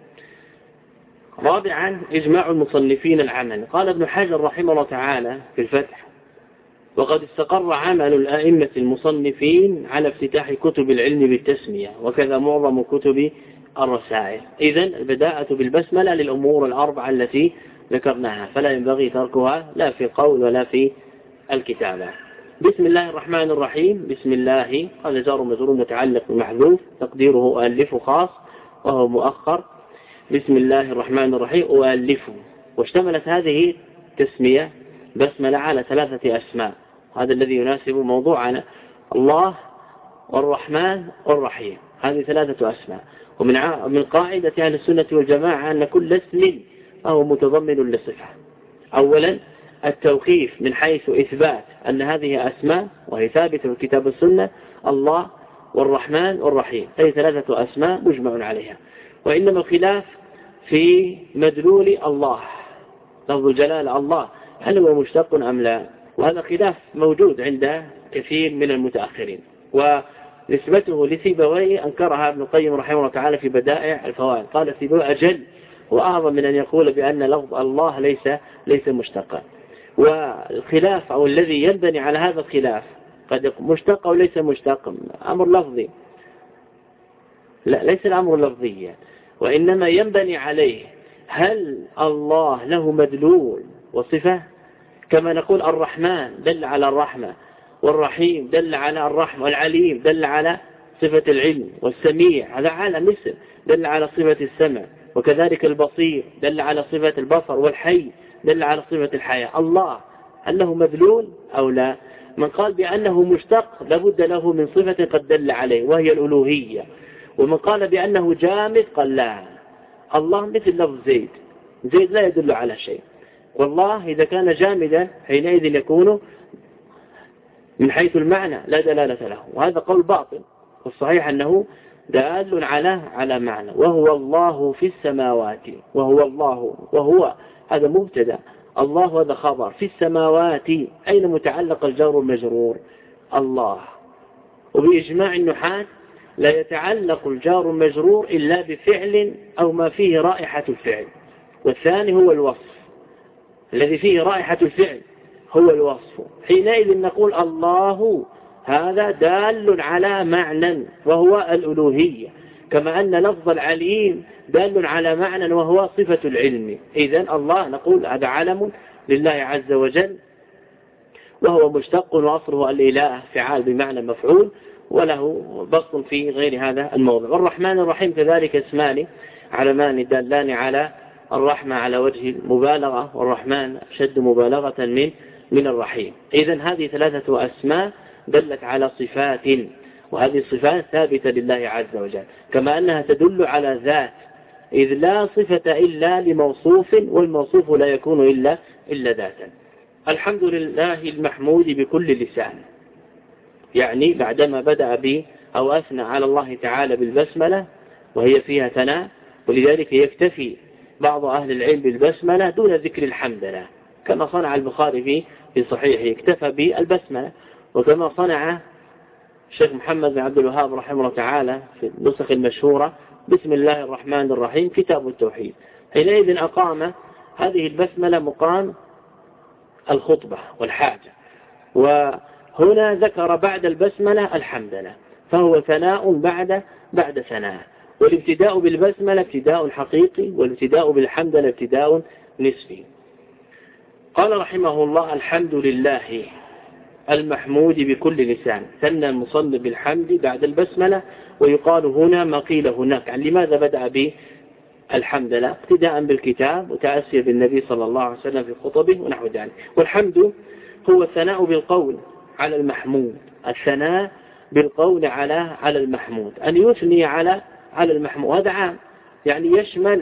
رابعا إجماع المصنفين العمل. قال ابن حجر رحمه الله تعالى في الفتح: وقد استقر عمل الأئمة المصنفين على افتتاح كتب العلم بالتسمية، وكذا معظم كتب الرسائل. إذن البداءة بالبسملة للأمور ال4 التي ذكرناها، فلا ينبغي تركها لا في القول ولا في الكتابة. بسم الله الرحمن الرحيم، بسم الله هذا جار مجرور متعلق بمحذوف تقديره ألف خاص وهو مؤخر. بسم الله الرحمن الرحيم أؤلفه. واشتملت هذه تسمية بسملة على 3 أسماء، هذا الذي يناسب موضوعنا: الله والرحمن والرحيم، هذه 3 أسماء. ومن قاعدة أهل السنة والجماعة أن كل اسم هو متضمن لصفة. أولا التوقيف من حيث إثبات أن هذه أسماء وهي ثابتة في الكتاب والسنة، الله والرحمن والرحيم، هذه ثلاثة أسماء مجمع عليها. وإنما الخلاف في مدلول الله، لفظ الجلالة الله هل هو مشتق أم لا، وهذا خلاف موجود عند كثير من المتأخرين، ونسبته لسيبويه أنكرها ابن القيم رحمه الله تعالى في بدائع الفوائد. قال سيبويه أجل وأعظم من أن يقول بأن لفظ الله ليس مشتقا. والخلاف أو الذي ينبني على هذا الخلاف قد يكون مشتق أو ليس مشتق، أمر لفظي، لا ليس الأمر لفظيا، وإنما ينبني عليه هل الله له مدلول وصفة، كما نقول الرحمن دل على الرحمة، والرحيم دل على الرحمة، والعليم دل على صفة العلم، والسميع هذا على مثل دل على صفة السمع، وكذلك البصير دل على صفة البصر، والحي دل على صفة الحياة. الله هل له مدلول أو لا؟ من قال بأنه مشتق لابد له من صفة قد دل عليه وهي الألوهية، ومن قال بأنه جامد قال لا، الله مثل لفظ زيد، زيد لا يدل على شيء، والله إذا كان جامدا حينئذ يكون من حيث المعنى لا دلالة له، وهذا قول باطل، والصحيح أنه دال على معنى. وهو الله في السماوات، وهو الله، وهو هذا مبتدا، الله هذا خبر، في السماوات أين متعلق الجار والمجرور؟ الله. وبإجماع النحاة لا يتعلق الجار والمجرور إلا بفعل أو ما فيه رائحة الفعل، والثاني هو الوصف، الذي فيه رائحة الفعل هو الوصف. حينئذ نقول الله هذا دال على معنى وهو الألوهية، كما أن لفظ العليم دال على معنى وهو صفة العلم. إذن الله نقول هذا علم لله عز وجل، وهو مشتق وأصله الإله فعال بمعنى مفعول، وله بسط في غير هذا الموضع. والرحمن الرحيم كذلك اسمان علمان دالان على الرحمة على وجه المبالغة، والرحمن أشد مبالغة من الرحيم. إذن هذه ثلاثة أسماء دلت على صفات، وهذه الصفات ثابتة لله عز وجل، كما أنها تدل على ذات، إذ لا صفة إلا لموصوف، والموصوف لا يكون إلا ذاتا. الحمد لله المحمود بكل لسان، يعني بعدما بدأ أو أثنى على الله تعالى بالبسملة وهي فيها ثناء، ولذلك يكتفي بعض أهل العلم بالبسملة دون ذكر الحمد لله، كما صنع البخاري في صحيحه اكتفى بالبسملة، وكما صنع الشيخ محمد بن عبد الوهاب رحمه الله تعالى في النسخ المشهورة بسم الله الرحمن الرحيم كتاب التوحيد. حينئذ أقام هذه البسملة مقام الخطبة والحاجة، وهنا ذكر بعد البسملة الحمد لله، فهو ثناء بعد ثناء، والابتداء بالبسملة ابتداء حقيقي، والابتداء بالحمد لله ابتداء نسبي. قال رحمه الله الحمد لله المحمود بكل لسان، ثنى المصنف بالحمد بعد البسملة، ويقال هنا ما قيل هناك. يعني لماذا بدأ بالحمد لله؟ ابتداء بالكتاب وتأسيا بالنبي صلى الله عليه وسلم في خطبه ونحو ذلك. والحمد هو الثناء بالقول على المحمود، الثناء بالقول على المحمود، أن يثني على المحمود، هذا عام، يعني يشمل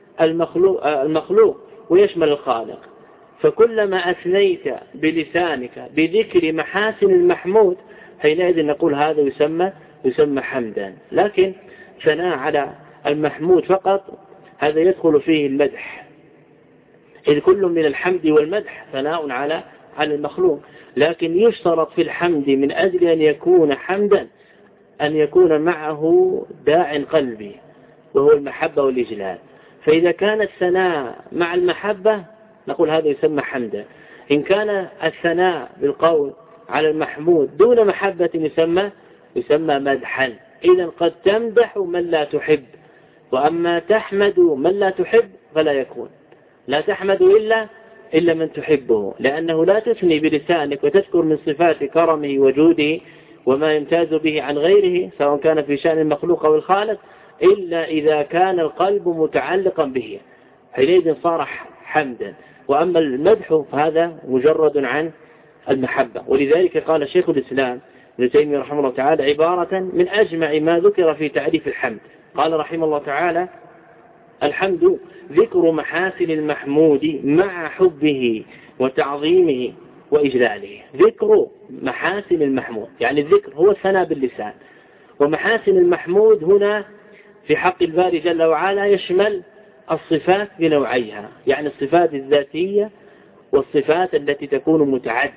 المخلوق ويشمل الخالق. فكلما أثنيت بلسانك بذكر محاسن المحمود حينئذ نقول هذا يسمى حمدا. لكن ثناء على المحمود فقط هذا يدخل فيه المدح، إذ كل من الحمد والمدح ثناء على المخلوق، لكن يشترط في الحمد من أجل أن يكون حمدا أن يكون معه داع قلبي وهو المحبة والإجلال. فإذا كان الثناء مع المحبة نقول هذا يسمى حمدا. إن كان الثناء بالقول على المحمود دون محبة يسمى مدحا. إذا قد تمدح من لا تحب، وأما تحمد من لا تحب فلا يكون، لا تحمد إلا من تحبه، لأنه لا تثني بلسانك وتذكر من صفات كرمه وجوده وما يمتاز به عن غيره سواء كان في شأن المخلوق أو الخالق إلا إذا كان القلب متعلقا به، حينئذ صار حمدا. وأما المدح فهذا مجرد عن المحبة. ولذلك قال شيخ الإسلام ابن تيمية رحمه الله تعالى عبارة من أجمع ما ذكر في تعريف الحمد، قال رحمه الله تعالى الحمد ذكر محاسن المحمود مع حبه وتعظيمه وإجلاله. ذكر محاسن المحمود يعني الذكر هو الثناء باللسان، ومحاسن المحمود هنا في حق الباري جل وعلا يشمل الصفات بنوعيها، يعني الصفات الذاتية والصفات التي تكون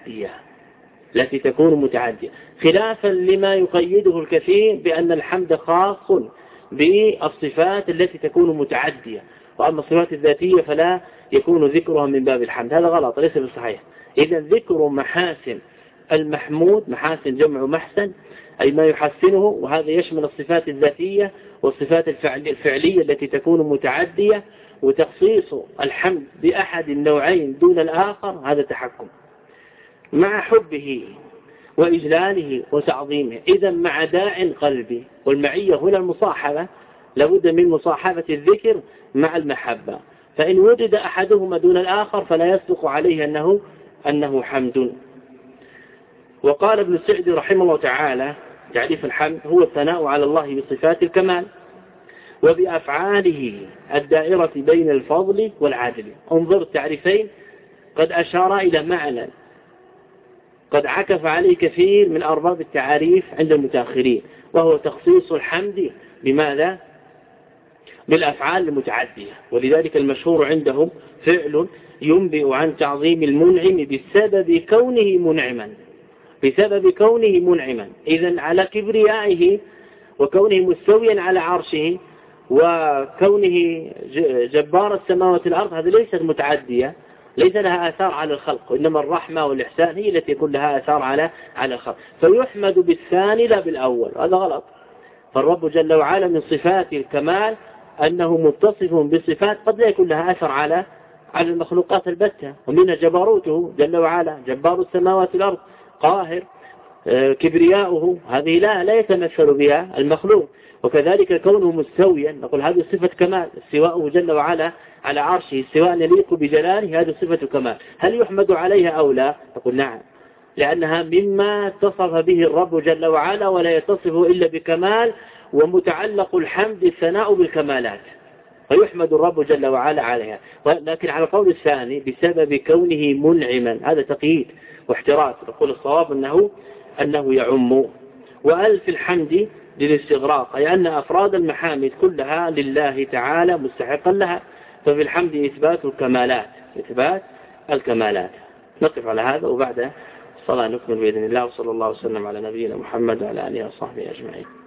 متعدية، خلافا لما يقيده الكثير بأن الحمد خاص بالصفات التي تكون متعدية، وأما الصفات الذاتية فلا يكون ذكرها من باب الحمد. هذا غلط، ليس بالصحيح. إذا ذكر محاسن المحمود، محاسن جمع محسن أي ما يحسنه، وهذا يشمل الصفات الذاتية والصفات الفعلية التي تكون متعدية، وتخصيص الحمد بأحد النوعين دون الآخر هذا تحكم، مع حبه وإجلاله وتعظيمه. إذا مع داع القلب، والمعية هنا المصاحبة، لابد من مصاحبة الذكر مع المحبة، فإن وجد أحدهما دون الآخر فلا يصدق عليه أنه حمد. وقال ابن السعدي رحمه الله تعالى تعريف الحمد هو الثناء على الله بصفات الكمال وبأفعاله الدائرة بين الفضل والعدل. انظر التعريفين قد أشار إلى معنى قد عكف عليه كثير من أرباب التعاريف عند المتأخرين، وهو تخصيص الحمد بماذا؟ بالأفعال المتعدية. ولذلك المشهور عندهم فعل ينبئ عن تعظيم المنعم بسبب كونه منعما، إذن على كبريائه وكونه مستويا على عرشه وكونه جبار السماوات والأرض، هذه ليست متعدية، ليس لها آثار على الخلق، إنما الرحمة والإحسان هي التي يكون لها آثار على الخلق، فيحمد بالثاني لا بالأول. هذا غلط. فالرب جل وعلا من صفات الكمال أنه متصف بصفات قد لا يكون لها أثر على المخلوقات البتة، ومنها جبروته جل وعلا، جبار السماوات والأرض، قاهر، كبرياؤه، هذه لا يتمثل بها المخلوق. وكذلك كونه مستويا، نقول هذه صفة كمال، استواءه جل وعلا على عرشه استواء يليق بجلاله، هذه صفة كمال. هل يحمد عليها أو لا؟ نقول نعم، لأنها مما اتصف به الرب جل وعلا ولا يتصف إلا بكمال، ومتعلق الحمد الثناء بالكمالات، فيحمد الرب جل وعلا عليها. لكن على القول الثاني بسبب كونه منعما، هذا تقييد واحتراز. نقول الصواب أنه يعم. وألف الحمد للاستغراق، أي أن أفراد المحامد كلها لله تعالى مستحقا لها، ففي الحمد إثبات الكمالات. نقف على هذا، وبعد الصلاة نكمل بإذن الله، وصلى الله وسلم على نبينا محمد وعلى آله وصحبه أجمعين.